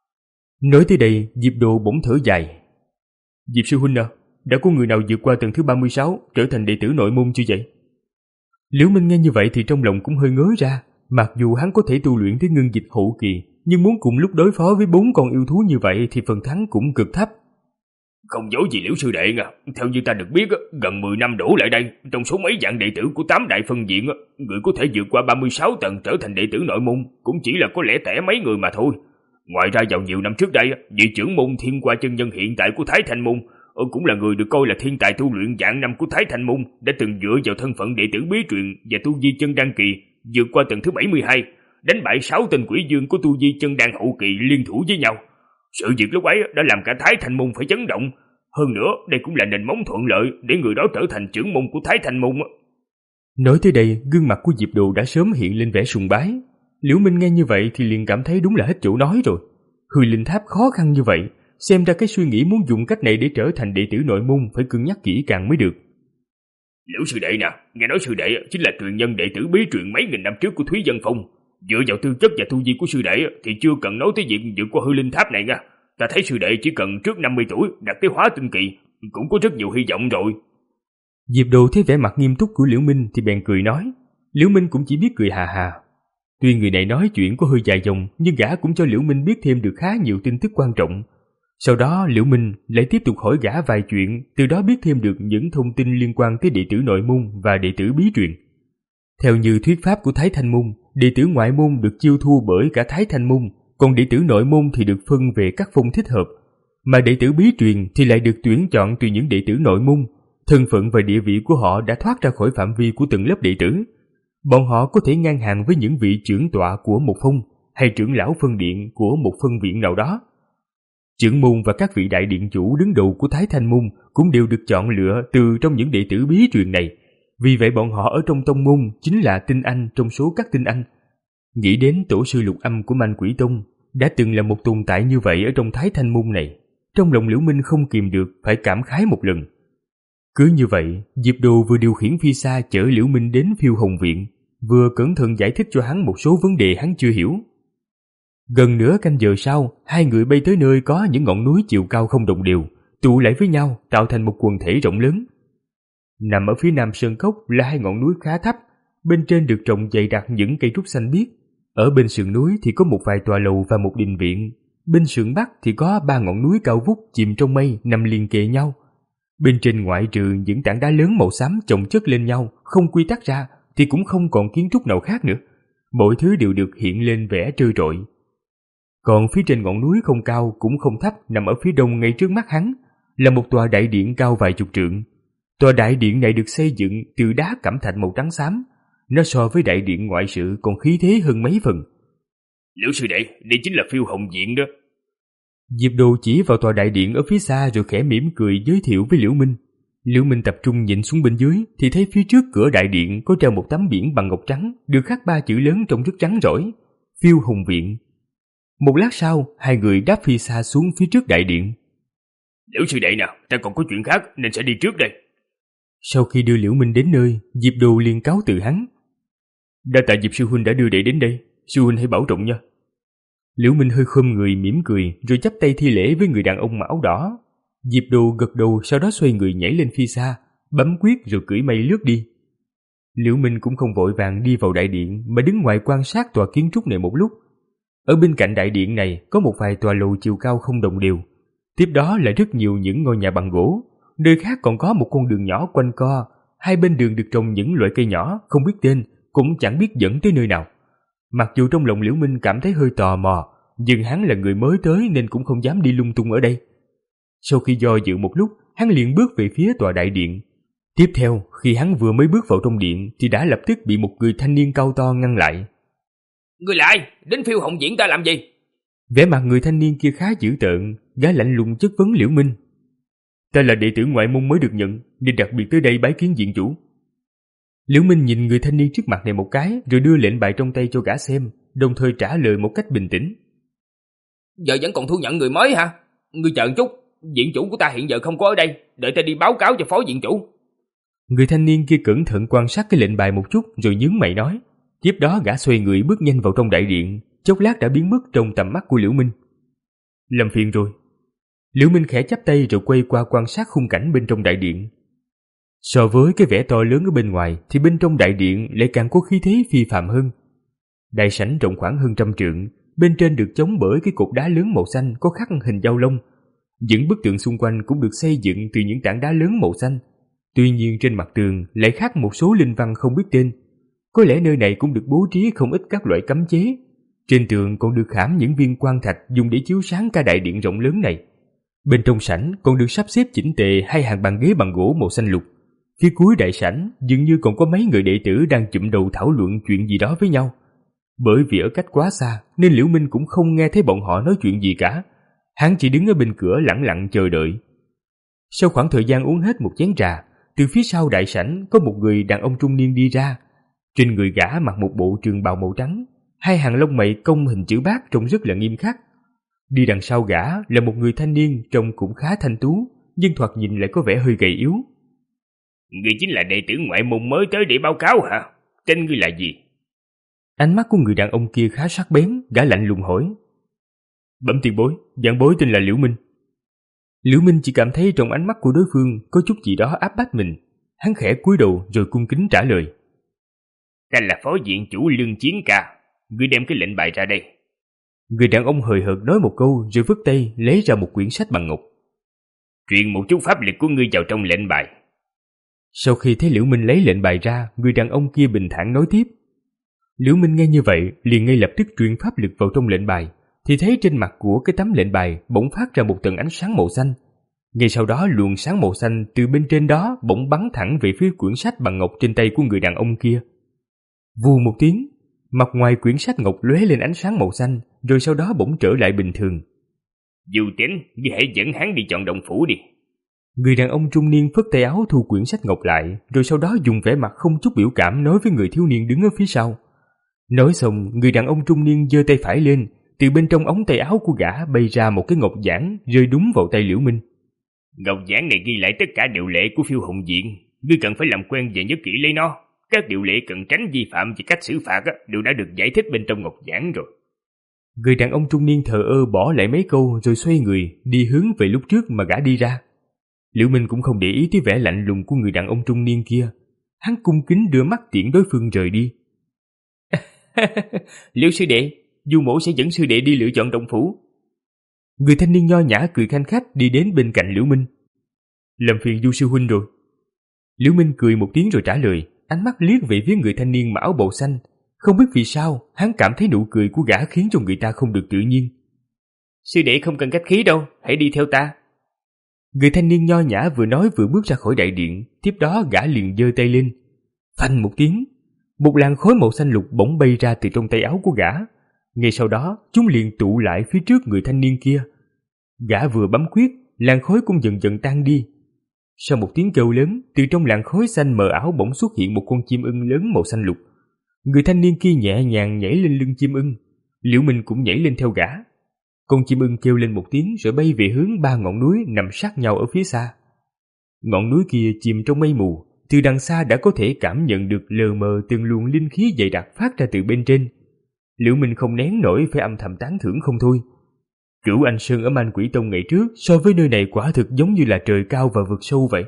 Nói tới đây, Diệp Đồ bỗng thở dài. Diệp sư huynh à, đã có người nào vượt qua tầng thứ ba mươi sáu trở thành đệ tử nội môn chưa vậy? Liễu Minh nghe như vậy thì trong lòng cũng hơi ngớ ra. Mặc dù hắn có thể tu luyện tới ngưng dịch hậu kỳ, nhưng muốn cùng lúc đối phó với bốn con yêu thú như vậy thì phần thắng cũng cực thấp. Không dối gì Liễu sư đệ nha, theo như ta được biết, gần mười năm đổ lại đây, trong số mấy vạn đệ tử của tám đại phân viện, người có thể vượt qua ba mươi sáu tầng trở thành đệ tử nội môn cũng chỉ là có lẽ tẻ mấy người mà thôi. Ngoài ra vào nhiều năm trước đây, vị trưởng môn Thiên Qua chân nhân hiện tại của Thái Thanh môn cũng là người được coi là thiên tài tu luyện vạn năm của Thái Thanh môn, đã từng dựa vào thân phận đệ tử bí truyền và tu vi chân đan kỳ vượt qua tầng thứ bảy mươi hai, đánh bại sáu tên quỷ dương của tu vi chân đan hậu kỳ liên thủ với nhau. Sự việc lúc ấy đã làm cả Thái Thanh môn phải chấn động. Hơn nữa, đây cũng là nền móng thuận lợi để người đó trở thành trưởng môn của Thái Thanh môn. Nói tới đây, gương mặt của Diệp Đồ đã sớm hiện lên vẻ sùng bái. Liễu Minh nghe như vậy thì liền cảm thấy đúng là hết chỗ nói rồi. Hư Linh Tháp khó khăn như vậy, xem ra cái suy nghĩ muốn dùng cách này để trở thành đệ tử nội môn phải cân nhắc kỹ càng mới được. Liễu sư đệ nè, nghe nói sư đệ chính là truyền nhân đệ tử bí truyền mấy nghìn năm trước của Thúy Dân Phong. Dựa vào tư chất và tu vi của sư đệ thì chưa cần nói tới việc vượt qua Hư Linh Tháp này nha. Ta thấy sư đệ chỉ cần trước năm mươi tuổi đạt tới hóa tinh kỳ cũng có rất nhiều hy vọng rồi. Diệp Đồ thấy vẻ mặt nghiêm túc của Liễu Minh thì bèn cười nói. Liễu Minh cũng chỉ biết cười hà hà. Tuy người này nói chuyện có hơi dài dòng, nhưng gã cũng cho Liễu Minh biết thêm được khá nhiều tin tức quan trọng. Sau đó Liễu Minh lại tiếp tục hỏi gã vài chuyện, từ đó biết thêm được những thông tin liên quan tới đệ tử nội môn và đệ tử bí truyền. Theo như thuyết pháp của Thái Thanh môn, đệ tử ngoại môn được chiêu thu bởi cả Thái Thanh môn, còn đệ tử nội môn thì được phân về các phong thích hợp, mà đệ tử bí truyền thì lại được tuyển chọn từ những đệ tử nội môn. Thân phận và địa vị của họ đã thoát ra khỏi phạm vi của từng lớp đệ tử. Bọn họ có thể ngang hàng với những vị trưởng tọa của một phong hay trưởng lão phân điện của một phân viện nào đó. Trưởng môn và các vị đại điện chủ đứng đầu của Thái Thanh môn cũng đều được chọn lựa từ trong những đệ tử bí truyền này. Vì vậy bọn họ ở trong tông môn chính là tinh anh trong số các tinh anh. Nghĩ đến tổ sư Lục Âm của Manh Quỷ Tông đã từng là một tồn tại như vậy ở trong Thái Thanh môn này, trong lòng Liễu Minh không kìm được phải cảm khái một lần. Cứ như vậy, Diệp Đồ vừa điều khiển phi xa chở Liễu Minh đến Phiêu Hồng viện, vừa cẩn thận giải thích cho hắn một số vấn đề hắn chưa hiểu. Gần nửa canh giờ sau, hai người bay tới nơi có những ngọn núi chiều cao không đồng đều, tụ lại với nhau tạo thành một quần thể rộng lớn. Nằm ở phía nam sơn cốc là hai ngọn núi khá thấp, bên trên được trồng dày đặc những cây trúc xanh biếc. Ở bên sườn núi thì có một vài tòa lầu và một đình viện. Bên sườn bắc thì có ba ngọn núi cao vút chìm trong mây nằm liền kề nhau. Bên trên ngoại trừ những tảng đá lớn màu xám chồng chất lên nhau, không quy tắc ra, thì cũng không còn kiến trúc nào khác nữa. Mọi thứ đều được hiện lên vẻ trơ trọi. Còn phía trên ngọn núi không cao cũng không thấp nằm ở phía đông ngay trước mắt hắn, là một tòa đại điện cao vài chục trượng. Tòa đại điện này được xây dựng từ đá cẩm thạch màu trắng xám. Nó so với đại điện ngoại sự còn khí thế hơn mấy phần. Liễu sư đệ, đây chính là Phiêu Hồng viện đó. Diệp Đồ chỉ vào tòa đại điện ở phía xa rồi khẽ mỉm cười giới thiệu với Liễu Minh. Liễu Minh tập trung nhìn xuống bên dưới thì thấy phía trước cửa đại điện có treo một tấm biển bằng ngọc trắng được khắc ba chữ lớn trông rất trắng rỏi: Phiêu Hồng viện. Một lát sau, hai người đáp phi xa xuống phía trước đại điện. Liễu sư đệ nào, ta còn có chuyện khác nên sẽ đi trước đây. Sau khi đưa Liễu Minh đến nơi, Diệp Đồ liền cáo từ hắn. Đa tạ Diệp sư huynh đã đưa đệ đến đây, sư huynh hãy bảo trọng nha. Liễu Minh hơi khom người mỉm cười rồi chắp tay thi lễ với người đàn ông mặc áo đỏ. Diệp Đồ gật đầu, sau đó xoay người nhảy lên phi xa, bấm quyết rồi cưỡi mây lướt đi. Liễu Minh cũng không vội vàng đi vào đại điện mà đứng ngoài quan sát tòa kiến trúc này một lúc. Ở bên cạnh đại điện này có một vài tòa lầu chiều cao không đồng đều. Tiếp đó là rất nhiều những ngôi nhà bằng gỗ. Nơi khác còn có một con đường nhỏ quanh co. Hai bên đường được trồng những loại cây nhỏ không biết tên, cũng chẳng biết dẫn tới nơi nào. Mặc dù trong lòng Liễu Minh cảm thấy hơi tò mò, nhưng hắn là người mới tới nên cũng không dám đi lung tung ở đây. Sau khi do dự một lúc, hắn liền bước về phía tòa đại điện. Tiếp theo, khi hắn vừa mới bước vào trong điện thì đã lập tức bị một người thanh niên cao to ngăn lại. Người lại, đến Phiêu Hồng Diễn ta làm gì? Vẻ mặt người thanh niên kia khá dữ tợn, gã lạnh lùng chất vấn Liễu Minh. Ta là đệ tử ngoại môn mới được nhận, nên đặc biệt tới đây bái kiến diện chủ. Liễu Minh nhìn người thanh niên trước mặt này một cái, rồi đưa lệnh bài trong tay cho gã xem, đồng thời trả lời một cách bình tĩnh. Giờ vẫn còn thu nhận người mới hả? Ngươi chờ chút, diện chủ của ta hiện giờ không có ở đây, đợi ta đi báo cáo cho phó diện chủ. Người thanh niên kia cẩn thận quan sát cái lệnh bài một chút rồi nhướng mày nói. Tiếp đó gã xoay người bước nhanh vào trong đại điện, chốc lát đã biến mất trong tầm mắt của Liễu Minh. Làm phiền rồi. Liễu Minh khẽ chắp tay rồi quay qua quan sát khung cảnh bên trong đại điện. So với cái vẻ to lớn ở bên ngoài thì bên trong đại điện lại càng có khí thế phi phàm hơn. Đại sảnh rộng khoảng hơn trăm trượng, bên trên được chống bởi cái cột đá lớn màu xanh có khắc hình dao long. Những bức tượng xung quanh cũng được xây dựng từ những tảng đá lớn màu xanh. Tuy nhiên trên mặt tường lại khắc một số linh văn không biết tên. Có lẽ nơi này cũng được bố trí không ít các loại cấm chế. Trên tường còn được khảm những viên quang thạch dùng để chiếu sáng cả đại điện rộng lớn này. Bên trong sảnh còn được sắp xếp chỉnh tề hai hàng bàn ghế bằng gỗ màu xanh lục. Phía cuối đại sảnh dường như còn có mấy người đệ tử đang chụm đầu thảo luận chuyện gì đó với nhau. Bởi vì ở cách quá xa nên Liễu Minh cũng không nghe thấy bọn họ nói chuyện gì cả. Hắn chỉ đứng ở bên cửa lẳng lặng chờ đợi. Sau khoảng thời gian uống hết một chén trà, từ phía sau đại sảnh có một người đàn ông trung niên đi ra. Trên người gã mặc một bộ trường bào màu trắng, hai hàng lông mày cong hình chữ bát trông rất là nghiêm khắc. Đi đằng sau gã là một người thanh niên trông cũng khá thanh tú, nhưng thoạt nhìn lại có vẻ hơi gầy yếu. Ngươi chính là đệ tử ngoại môn mới tới để báo cáo hả? Tên ngươi là gì? Ánh mắt của người đàn ông kia khá sắc bén, gã lạnh lùng hỏi. Bẩm tiền bối, vãn bối tên là Liễu Minh. Liễu Minh chỉ cảm thấy trong ánh mắt của đối phương có chút gì đó áp bách mình. Hắn khẽ cúi đầu rồi cung kính trả lời. Ta là phó diện chủ Lương Chiến Ca, ngươi đem cái lệnh bài ra đây. Người đàn ông hời hợt nói một câu rồi vứt tay lấy ra một quyển sách bằng ngọc. Truyền một chút pháp lực của ngươi vào trong lệnh bài. Sau khi thấy Liễu Minh lấy lệnh bài ra, người đàn ông kia bình thản nói tiếp. Liễu Minh nghe như vậy liền ngay lập tức truyền pháp lực vào trong lệnh bài, thì thấy trên mặt của cái tấm lệnh bài bỗng phát ra một tầng ánh sáng màu xanh. Ngay sau đó luồng sáng màu xanh từ bên trên đó bỗng bắn thẳng về phía quyển sách bằng ngọc trên tay của người đàn ông kia. Vù một tiếng, mặt ngoài quyển sách ngọc lóe lên ánh sáng màu xanh, rồi sau đó bỗng trở lại bình thường. Du Tính, ngươi hãy dẫn hắn đi chọn động phủ đi. Người đàn ông trung niên phất tay áo thu quyển sách ngọc lại, rồi sau đó dùng vẻ mặt không chút biểu cảm nói với người thiếu niên đứng ở phía sau. Nói xong, người đàn ông trung niên giơ tay phải lên, từ bên trong ống tay áo của gã bay ra một cái ngọc giản rơi đúng vào tay Liễu Minh. Ngọc giản này ghi lại tất cả điều lệ của Phiêu Hồng Viện, ngươi cần phải làm quen và nhớ kỹ lấy nó. Các điều lệ cần tránh vi phạm và cách xử phạt đều đã được giải thích bên trong ngọc giản rồi. Người đàn ông trung niên thờ ơ bỏ lại mấy câu rồi xoay người đi hướng về lúc trước mà gã đi ra. Liễu Minh cũng không để ý tới vẻ lạnh lùng của người đàn ông trung niên kia. Hắn cung kính đưa mắt tiễn đối phương rời đi. Liễu sư đệ, Du mỗ sẽ dẫn sư đệ đi lựa chọn động phủ. Người thanh niên nho nhã cười khanh khách đi đến bên cạnh Liễu Minh. Làm phiền Du sư huynh rồi. Liễu Minh cười một tiếng rồi trả lời, ánh mắt liếc về phía người thanh niên mặc áo bào xanh. Không biết vì sao, hắn cảm thấy nụ cười của gã khiến cho người ta không được tự nhiên. Sư đệ không cần khách khí đâu, hãy đi theo ta. Người thanh niên nho nhã vừa nói vừa bước ra khỏi đại điện, tiếp đó gã liền giơ tay lên. Phanh một tiếng, một làn khói màu xanh lục bỗng bay ra từ trong tay áo của gã. Ngay sau đó, chúng liền tụ lại phía trước người thanh niên kia. Gã vừa bấm quyết, làn khói cũng dần dần tan đi. Sau một tiếng kêu lớn, từ trong làn khói xanh mờ ảo bỗng xuất hiện một con chim ưng lớn màu xanh lục. Người thanh niên kia nhẹ nhàng nhảy lên lưng chim ưng, Liễu Minh cũng nhảy lên theo gã. Con chim ưng kêu lên một tiếng rồi bay về hướng ba ngọn núi nằm sát nhau ở phía xa. Ngọn núi kia chìm trong mây mù, từ đằng xa đã có thể cảm nhận được lờ mờ từng luồng linh khí dày đặc phát ra từ bên trên. Liễu Minh không nén nổi phải âm thầm tán thưởng không thôi. Cửu Anh Sơn ở Man Quỷ Tông ngày trước so với nơi này quả thực giống như là trời cao và vực sâu vậy.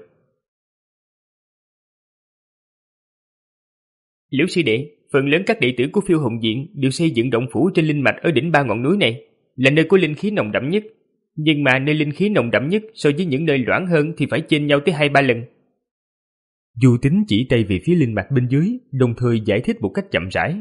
Liễu sư đệ, phần lớn các đệ tử của Phiêu Hồng Viện đều xây dựng động phủ trên linh mạch ở đỉnh ba ngọn núi này, là nơi có linh khí nồng đậm nhất. Nhưng mà nơi linh khí nồng đậm nhất so với những nơi loãng hơn thì phải chênh nhau tới hai ba lần. Du Tính chỉ tay về phía linh mạch bên dưới, đồng thời giải thích một cách chậm rãi.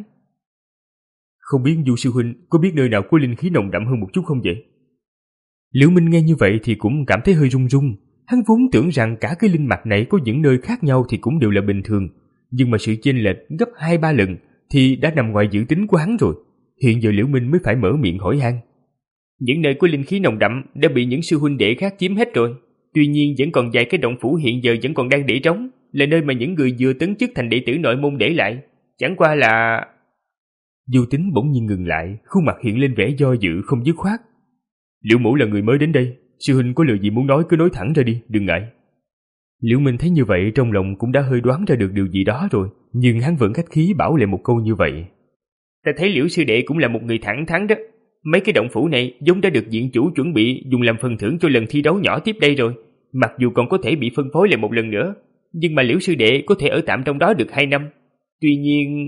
Không biết Du sư huynh có biết nơi nào có linh khí nồng đậm hơn một chút không vậy? Liễu Minh nghe như vậy thì cũng cảm thấy hơi run run. Hắn vốn tưởng rằng cả cái linh mạch này có những nơi khác nhau thì cũng đều là bình thường, nhưng mà sự chênh lệch gấp hai ba lần thì đã nằm ngoài dự tính của hắn rồi. Hiện giờ Liễu Minh mới phải mở miệng hỏi han. Những nơi có linh khí nồng đậm đã bị những sư huynh đệ khác chiếm hết rồi. Tuy nhiên vẫn còn vài cái động phủ hiện giờ vẫn còn đang để trống, là nơi mà những người vừa tấn chức thành đệ tử nội môn để lại. Chẳng qua là... Du Tính bỗng nhiên ngừng lại, khuôn mặt hiện lên vẻ do dự không dứt khoát. Liễu mẫu là người mới đến đây, sư huynh có lời gì muốn nói cứ nói thẳng ra đi, đừng ngại. Liễu Minh thấy như vậy trong lòng cũng đã hơi đoán ra được điều gì đó rồi, nhưng hắn vẫn khách khí bảo lại một câu như vậy. Ta thấy Liễu sư đệ cũng là một người thẳng thắn đó. Mấy cái động phủ này giống đã được viện chủ chuẩn bị dùng làm phần thưởng cho lần thi đấu nhỏ tiếp đây rồi. Mặc dù còn có thể bị phân phối lại một lần nữa, nhưng mà Liễu sư đệ có thể ở tạm trong đó được hai năm. Tuy nhiên...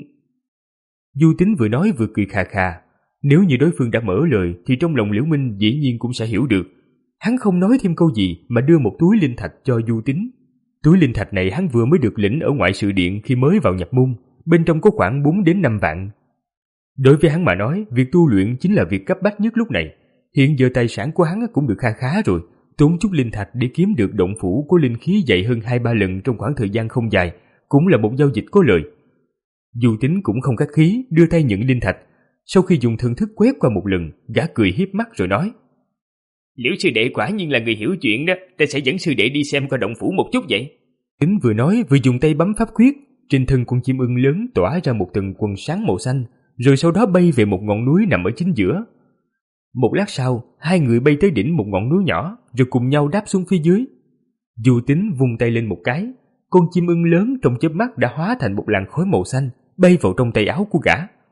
Du Tính vừa nói vừa cười khà khà. Nếu như đối phương đã mở lời thì trong lòng Liễu Minh dĩ nhiên cũng sẽ hiểu được. Hắn không nói thêm câu gì mà đưa một túi linh thạch cho Du Tính. Túi linh thạch này hắn vừa mới được lĩnh ở ngoại sự điện khi mới vào nhập môn, bên trong có khoảng bốn đến năm vạn. Đối với hắn mà nói, việc tu luyện chính là việc cấp bách nhất lúc này. Hiện giờ tài sản của hắn cũng được kha khá rồi, tốn chút linh thạch để kiếm được động phủ có linh khí dày hơn hai ba lần trong khoảng thời gian không dài, cũng là một giao dịch có lời. Du Tính cũng không khách khí, đưa tay nhận linh thạch. Sau khi dùng thần thức quét qua một lần, gã cười hiếp mắt rồi nói: Liễu sư đệ quả nhiên là người hiểu chuyện đó, ta sẽ dẫn sư đệ đi xem coi động phủ một chút vậy. Tính vừa nói vừa dùng tay bấm pháp quyết, trên thân con chim ưng lớn tỏa ra một tầng quần sáng màu xanh, rồi sau đó bay về một ngọn núi nằm ở chính giữa. Một lát sau, hai người bay tới đỉnh một ngọn núi nhỏ, rồi cùng nhau đáp xuống phía dưới. Du Tính vung tay lên một cái, con chim ưng lớn trong chớp mắt đã hóa thành một làn khói màu xanh, bay vào trong tay áo của gã.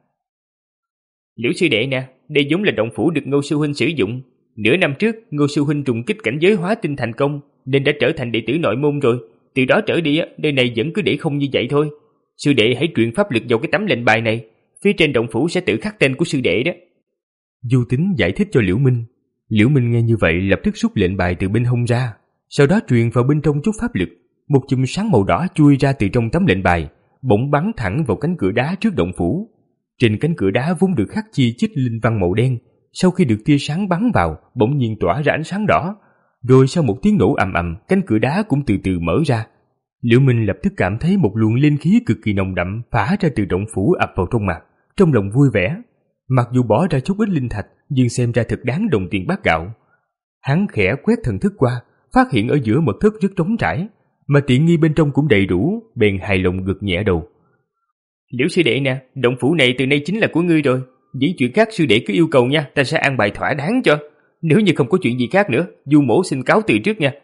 Liễu sư đệ nè, đây giống là động phủ được Ngô sư huynh sử dụng. Nửa năm trước, Ngô sư huynh trùng kích cảnh giới hóa tinh thành công, nên đã trở thành đệ tử nội môn rồi. Từ đó trở đi, nơi này vẫn cứ để không như vậy thôi. Sư đệ hãy truyền pháp lực vào cái tấm lệnh bài này, phía trên động phủ sẽ tự khắc tên của sư đệ đó. Du Tính giải thích cho Liễu Minh. Liễu Minh nghe như vậy lập tức rút lệnh bài từ bên hông ra, sau đó truyền vào bên trong chút pháp lực. Một chùm sáng màu đỏ chui ra từ trong tấm lệnh bài, bỗng bắn thẳng vào cánh cửa đá trước động phủ. Trên cánh cửa đá vốn được khắc chi chít linh văn màu đen, sau khi được tia sáng bắn vào, bỗng nhiên tỏa ra ánh sáng đỏ. Rồi sau một tiếng nổ ầm ầm, cánh cửa đá cũng từ từ mở ra. Liễu Minh lập tức cảm thấy một luồng linh khí cực kỳ nồng đậm phả ra từ động phủ ập vào trong mặt, trong lòng vui vẻ. Mặc dù bỏ ra chút ít linh thạch, nhưng xem ra thật đáng đồng tiền bát gạo. Hắn khẽ quét thần thức qua, phát hiện ở giữa mật thất rất trống trải, mà tiện nghi bên trong cũng đầy đủ, bèn hài lòng gật nhẹ đầu. Liễu sư đệ nè, động phủ này từ nay chính là của ngươi rồi. Những chuyện khác sư đệ cứ yêu cầu nha, ta sẽ an bài thỏa đáng cho. Nếu như không có chuyện gì khác nữa, Du mỗ xin cáo từ trước nha.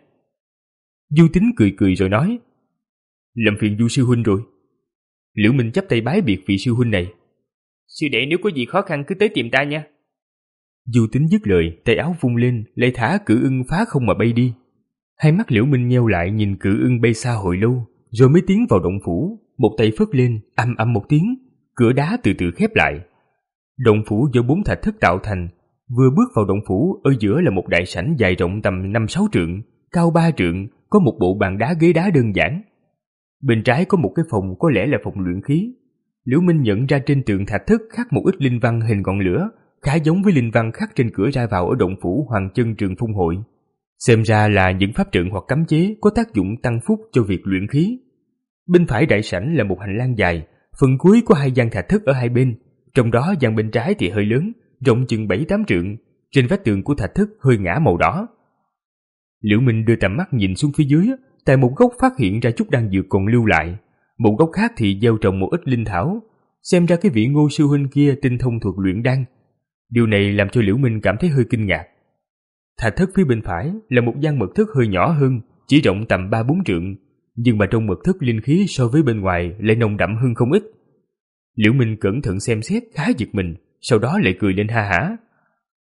Du Tính cười cười rồi nói: Làm phiền Du sư huynh rồi. Liễu Minh chắp tay bái biệt vị sư huynh này. Sư đệ nếu có gì khó khăn cứ tới tìm ta nha. Du Tính dứt lời, tay áo vung lên, lại thả cự ưng phá không mà bay đi. Hai mắt Liễu Minh nheo lại nhìn cự ưng bay xa hồi lâu, rồi mới tiến vào động phủ. Một tay phất lên, ầm ầm một tiếng, cửa đá từ từ khép lại. Động phủ do bốn thạch thất tạo thành. Vừa bước vào động phủ, ở giữa là một đại sảnh dài rộng tầm năm sáu trượng, cao ba trượng, có một bộ bàn đá ghế đá đơn giản. Bên trái có một cái phòng có lẽ là phòng luyện khí. Liễu Minh nhận ra trên tường thạch thất khắc một ít linh văn hình ngọn lửa, khá giống với linh văn khắc trên cửa ra vào ở động phủ Hoàng Chân Trường Phong Hội. Xem ra là những pháp trận hoặc cấm chế có tác dụng tăng phúc cho việc luyện khí. Bên phải đại sảnh là một hành lang dài, phần cuối có hai gian thạch thất ở hai bên, trong đó gian bên trái thì hơi lớn, rộng chừng bảy tám trượng, trên vách tường của thạch thất hơi ngã màu đỏ. Liễu Minh đưa tầm mắt nhìn xuống phía dưới, tại một góc phát hiện ra chút đan dược còn lưu lại, một góc khác thì gieo trồng một ít linh thảo, xem ra cái vị Ngô sư huynh kia tinh thông thuật luyện đan. Điều này làm cho Liễu Minh cảm thấy hơi kinh ngạc. Thạch thất phía bên phải là một gian mật thất hơi nhỏ hơn, chỉ rộng tầm ba bốn trượng, nhưng mà trong mật thất linh khí so với bên ngoài lại nồng đậm hơn không ít. Liễu Minh cẩn thận xem xét khá giật mình, sau đó lại cười lên ha hả.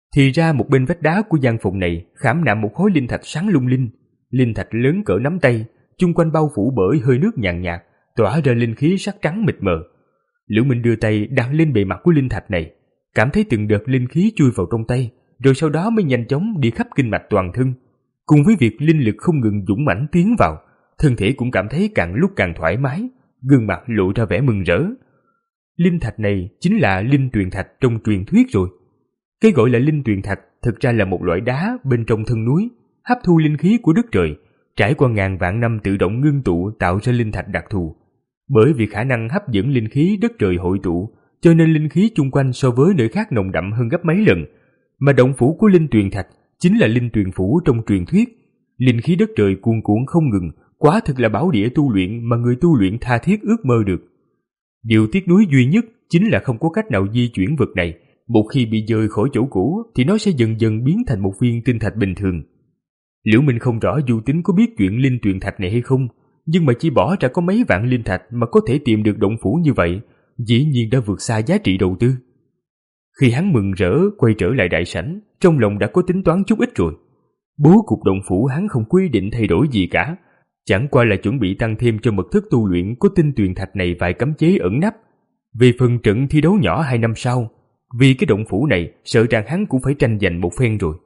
Thì ra một bên vách đá của gian phòng này khảm nạm một khối linh thạch sáng lung linh. Linh thạch lớn cỡ nắm tay, chung quanh bao phủ bởi hơi nước nhàn nhạt, tỏa ra linh khí sắc trắng mịt mờ. Liễu Minh đưa tay đặt lên bề mặt của linh thạch này, cảm thấy từng đợt linh khí chui vào trong tay, rồi sau đó mới nhanh chóng đi khắp kinh mạch toàn thân. Cùng với việc linh lực không ngừng dũng mãnh tiến vào, thân thể cũng cảm thấy càng lúc càng thoải mái, gương mặt lộ ra vẻ mừng rỡ. Linh thạch này chính là linh tuyền thạch trong truyền thuyết rồi. Cái gọi là linh tuyền thạch thực ra là một loại đá bên trong thân núi, hấp thu linh khí của đất trời, trải qua ngàn vạn năm tự động ngưng tụ tạo ra linh thạch đặc thù. Bởi vì khả năng hấp dẫn linh khí đất trời hội tụ, cho nên linh khí chung quanh so với nơi khác nồng đậm hơn gấp mấy lần. Mà động phủ của linh tuyền thạch chính là linh tuyền phủ trong truyền thuyết. Linh khí đất trời cuồn cuộn không ngừng, quả thực là bảo địa tu luyện mà người tu luyện tha thiết ước mơ được. Điều tiếc nuối duy nhất chính là không có cách nào di chuyển vật này. Một khi bị dời khỏi chỗ cũ thì nó sẽ dần dần biến thành một viên tinh thạch bình thường. Liễu Minh không rõ Du Tính có biết chuyện linh tuyền thạch này hay không, nhưng mà chỉ bỏ ra có mấy vạn linh thạch mà có thể tìm được động phủ như vậy, dĩ nhiên đã vượt xa giá trị đầu tư. Khi hắn mừng rỡ quay trở lại đại sảnh, trong lòng đã có tính toán chút ít rồi. Bố cục động phủ hắn không quy định thay đổi gì cả, chẳng qua là chuẩn bị tăng thêm cho mật thức tu luyện của tinh tuyền thạch này vài cấm chế ẩn nấp. Về phần trận thi đấu nhỏ hai năm sau, vì cái động phủ này sợ rằng hắn cũng phải tranh giành một phen rồi.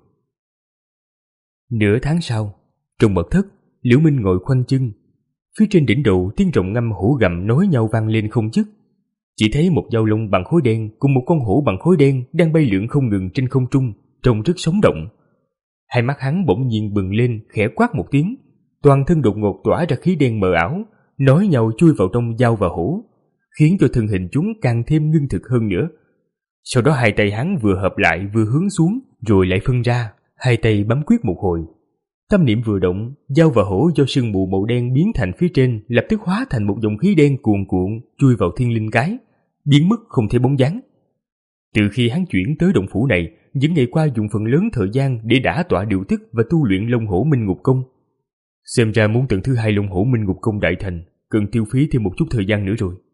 Nửa tháng sau, trong mật thất, Liễu Minh ngồi khoanh chân. Phía trên đỉnh đầu tiếng rồng ngâm hổ gầm nối nhau vang lên không dứt. Chỉ thấy một dao long bằng khối đen cùng một con hổ bằng khối đen đang bay lượn không ngừng trên không trung, trông rất sống động. Hai mắt hắn bỗng nhiên bừng lên, khẽ quát một tiếng, toàn thân đột ngột tỏa ra khí đen mờ ảo, nối nhau chui vào trong dao và hổ, khiến cho thân hình chúng càng thêm ngưng thực hơn nữa. Sau đó hai tay hắn vừa hợp lại vừa hướng xuống, rồi lại phân ra, hai tay bấm quyết một hồi. Tâm niệm vừa động, dao và hổ do sương mù màu đen biến thành phía trên lập tức hóa thành một dòng khí đen cuồn cuộn chui vào thiên linh cái, biến mất không thể bóng dáng. Từ khi hắn chuyển tới động phủ này, những ngày qua dùng phần lớn thời gian để đả tọa điều tức và tu luyện Long Hổ Minh Ngục Công. Xem ra muốn tầng thứ hai Long Hổ Minh Ngục Công đại thành, cần tiêu phí thêm một chút thời gian nữa rồi.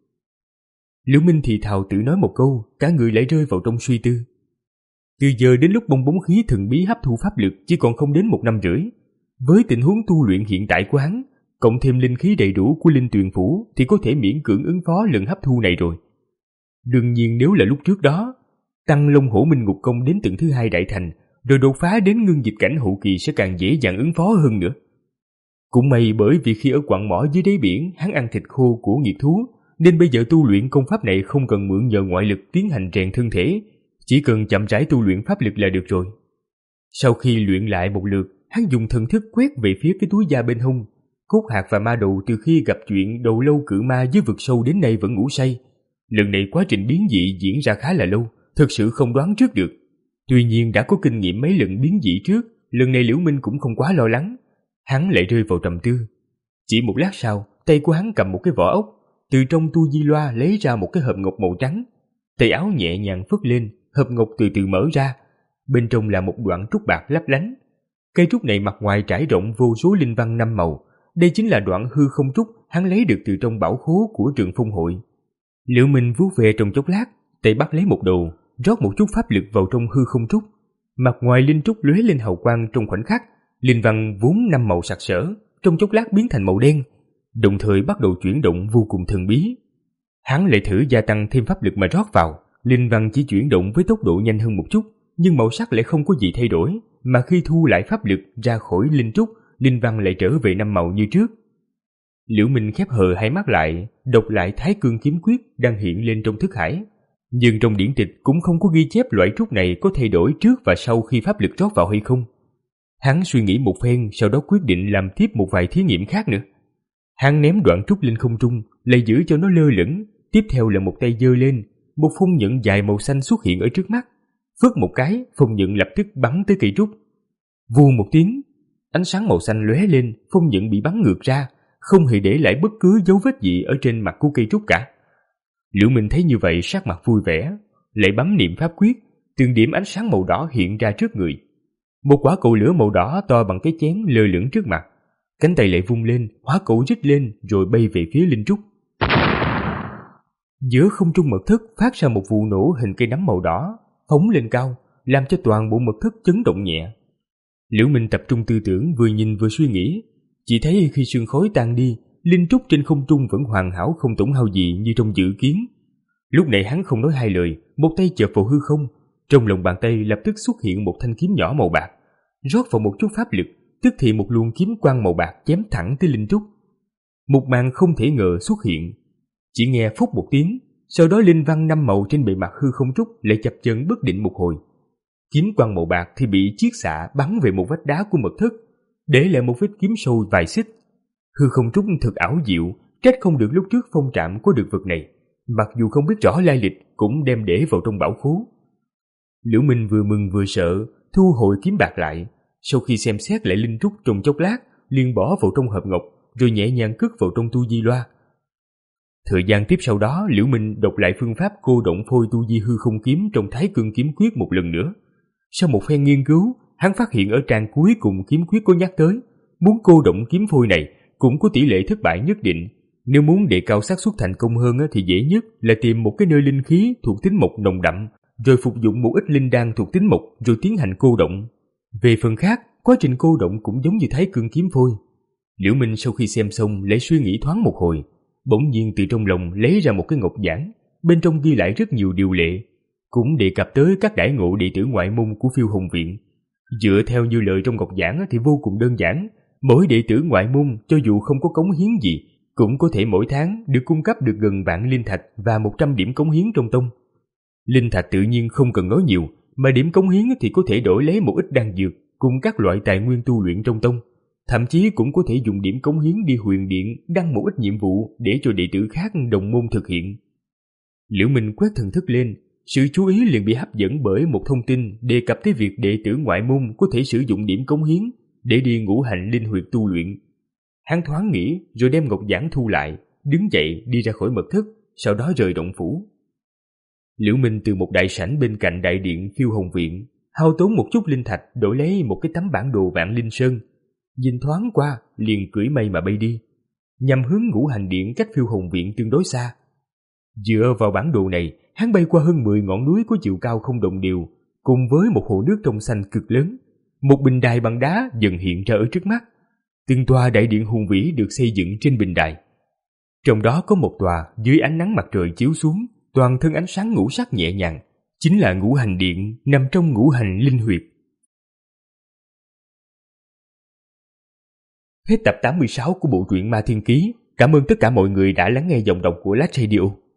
Liễu Minh thì thào tự nói một câu, cả người lại rơi vào trong suy tư. Từ giờ đến lúc bong bóng khí thần bí hấp thu pháp lực chỉ còn không đến một năm rưỡi. Với tình huống tu luyện hiện tại của hắn, cộng thêm linh khí đầy đủ của linh tuyền phủ thì có thể miễn cưỡng ứng phó lần hấp thu này rồi. Đương nhiên nếu là lúc trước đó, tăng Long Hổ Minh Ngục Công đến tầng thứ hai đại thành, rồi đột phá đến ngưng dịch cảnh hậu kỳ sẽ càng dễ dàng ứng phó hơn nữa. Cũng may bởi vì khi ở quặng mỏ dưới đáy biển hắn ăn thịt khô của nghiệt thú, nên bây giờ tu luyện công pháp này không cần mượn nhờ ngoại lực tiến hành rèn thân thể, chỉ cần chậm rãi tu luyện pháp lực là được rồi. Sau khi luyện lại một lượt, hắn dùng thần thức quét về phía cái túi da bên hông. Cốt hạt và ma đầu từ khi gặp chuyện đầu lâu cự ma dưới vực sâu đến nay vẫn ngủ say. Lần này quá trình biến dị diễn ra khá là lâu, thực sự không đoán trước được. Tuy nhiên đã có kinh nghiệm mấy lần biến dị trước, lần này Liễu Minh cũng không quá lo lắng. Hắn lại rơi vào trầm tư. Chỉ một lát sau, tay của hắn cầm một cái vỏ ốc, từ trong tu di loa lấy ra một cái hộp ngọc màu trắng. Tay áo nhẹ nhàng phất lên, hộp ngọc từ từ mở ra. Bên trong là một đoạn trúc bạc lấp lánh. Cây trúc này mặt ngoài trải rộng vô số linh văn năm màu. Đây chính là đoạn hư không trúc hắn lấy được từ trong bảo khố của Trường Phong hội. Liễu Minh vuốt về trong chốc lát, tay bắt lấy một đồ, rót một chút pháp lực vào trong hư không trúc. Mặt ngoài linh trúc lóe lên hào quang trong khoảnh khắc, linh văn vốn năm màu sặc sỡ, trong chốc lát biến thành màu đen, đồng thời bắt đầu chuyển động vô cùng thần bí. Hắn lại thử gia tăng thêm pháp lực mà rót vào, linh văn chỉ chuyển động với tốc độ nhanh hơn một chút, nhưng màu sắc lại không có gì thay đổi, mà khi thu lại pháp lực ra khỏi linh trúc, linh văn lại trở về năm màu như trước. Liễu Minh khép hờ hai mắt lại, đọc lại Thái Cương Kiếm Quyết đang hiện lên trong thức hải. Nhưng trong điển tịch cũng không có ghi chép loại trúc này có thay đổi trước và sau khi pháp lực rót vào hay không. Hắn suy nghĩ một phen, sau đó quyết định làm tiếp một vài thí nghiệm khác nữa. Hắn ném đoạn trúc lên không trung, lại giữ cho nó lơ lửng, tiếp theo là một tay giơ lên, một phong nhận dài màu xanh xuất hiện ở trước mắt. Phất một cái, phong nhận lập tức bắn tới cây trúc. Vù một tiếng, ánh sáng màu xanh lóe lên, phong nhận bị bắn ngược ra, không hề để lại bất cứ dấu vết gì ở trên mặt của cây trúc cả. Liễu Minh thấy như vậy sắc mặt vui vẻ, lại bấm niệm pháp quyết, từng điểm ánh sáng màu đỏ hiện ra trước người. Một quả cầu lửa màu đỏ to bằng cái chén lơ lửng trước mặt, cánh tay lại vung lên, hóa cầu rít lên rồi bay về phía linh trúc. Giữa không trung mật thất phát ra một vụ nổ hình cây nấm màu đỏ, phóng lên cao, làm cho toàn bộ mật thất chấn động nhẹ. Liễu Minh tập trung tư tưởng, vừa nhìn vừa suy nghĩ, chỉ thấy khi sương khói tan đi, linh trúc trên không trung vẫn hoàn hảo không tổn hao gì như trong dự kiến. Lúc này hắn không nói hai lời, một tay chợp vào hư không, trong lòng bàn tay lập tức xuất hiện một thanh kiếm nhỏ màu bạc, rót vào một chút pháp lực, tức thì một luồng kiếm quang màu bạc chém thẳng tới linh trúc. Một màn không thể ngờ xuất hiện, chỉ nghe phúc một tiếng, sau đó linh văn năm màu trên bề mặt hư không trúc lại chập chờn bất định một hồi. Kiếm quang màu bạc thì bị chiết xạ bắn về một vách đá của mật thất, để lại một vết kiếm sâu vài xích. Hư không trúc thật ảo diệu, trách không được lúc trước Phong Trạm có được vật này, mặc dù không biết rõ lai lịch cũng đem để vào trong bảo khố. Liễu Minh vừa mừng vừa sợ, thu hồi kiếm bạc lại, sau khi xem xét lại linh trúc trong chốc lát, liền bỏ vào trong hộp ngọc, rồi nhẹ nhàng cất vào trong tu di loa. Thời gian tiếp sau đó, Liễu Minh đọc lại phương pháp cô động phôi tu di hư không kiếm trong Thái Cương kiếm quyết một lần nữa. Sau một phen nghiên cứu, hắn phát hiện ở trang cuối cùng kiếm quyết có nhắc tới, muốn cô động kiếm phôi này cũng có tỷ lệ thất bại nhất định. Nếu muốn đề cao xác suất thành công hơn thì dễ nhất là tìm một cái nơi linh khí thuộc tính mộc nồng đậm, rồi phục dụng một ít linh đan thuộc tính mộc rồi tiến hành cô động. Về phần khác, quá trình cô động cũng giống như Thái Cương kiếm phôi. Liễu Minh sau khi xem xong lại suy nghĩ thoáng một hồi, bỗng nhiên từ trong lòng lấy ra một cái ngọc giản, bên trong ghi lại rất nhiều điều lệ, cũng đề cập tới các đãi ngộ đệ tử ngoại môn của Phiêu Hồng Viện. Dựa theo như lời trong ngọc giản thì vô cùng đơn giản, mỗi đệ tử ngoại môn cho dù không có cống hiến gì, cũng có thể mỗi tháng được cung cấp được gần vạn linh thạch và một trăm điểm cống hiến trong tông. Linh thạch tự nhiên không cần nói nhiều, mà điểm cống hiến thì có thể đổi lấy một ít đan dược cùng các loại tài nguyên tu luyện trong tông. Thậm chí cũng có thể dùng điểm cống hiến đi Huyền Điện đăng một ít nhiệm vụ để cho đệ tử khác đồng môn thực hiện. Liễu Minh quét thần thức lên, sự chú ý liền bị hấp dẫn bởi một thông tin đề cập tới việc đệ tử ngoại môn có thể sử dụng điểm cống hiến để đi ngũ hành linh huyệt tu luyện. Hắn thoáng nghĩ rồi đem ngọc giản thu lại, đứng dậy đi ra khỏi mật thất, sau đó rời động phủ. Liễu Minh từ một đại sảnh bên cạnh đại điện Phiêu Hồng Viện hao tốn một chút linh thạch đổi lấy một cái tấm bản đồ Vạn Linh Sơn, nhìn thoáng qua liền cưỡi mây mà bay đi, nhằm hướng ngũ hành điện cách Phiêu Hồng Viện tương đối xa. Dựa vào bản đồ này, hắn bay qua hơn mười ngọn núi có chiều cao không đồng đều, cùng với một hồ nước trong xanh cực lớn. Một bình đài bằng đá dần hiện ra ở trước mắt. Từng tòa đại điện hùng vĩ được xây dựng trên bình đài. Trong đó có một tòa dưới ánh nắng mặt trời chiếu xuống, toàn thân ánh sáng ngũ sắc nhẹ nhàng, chính là ngũ hành điện nằm trong ngũ hành linh huyệt. Hết tập tám mươi sáu của bộ truyện Ma Thiên Ký. Cảm ơn tất cả mọi người đã lắng nghe giọng đọc của Lát Radio.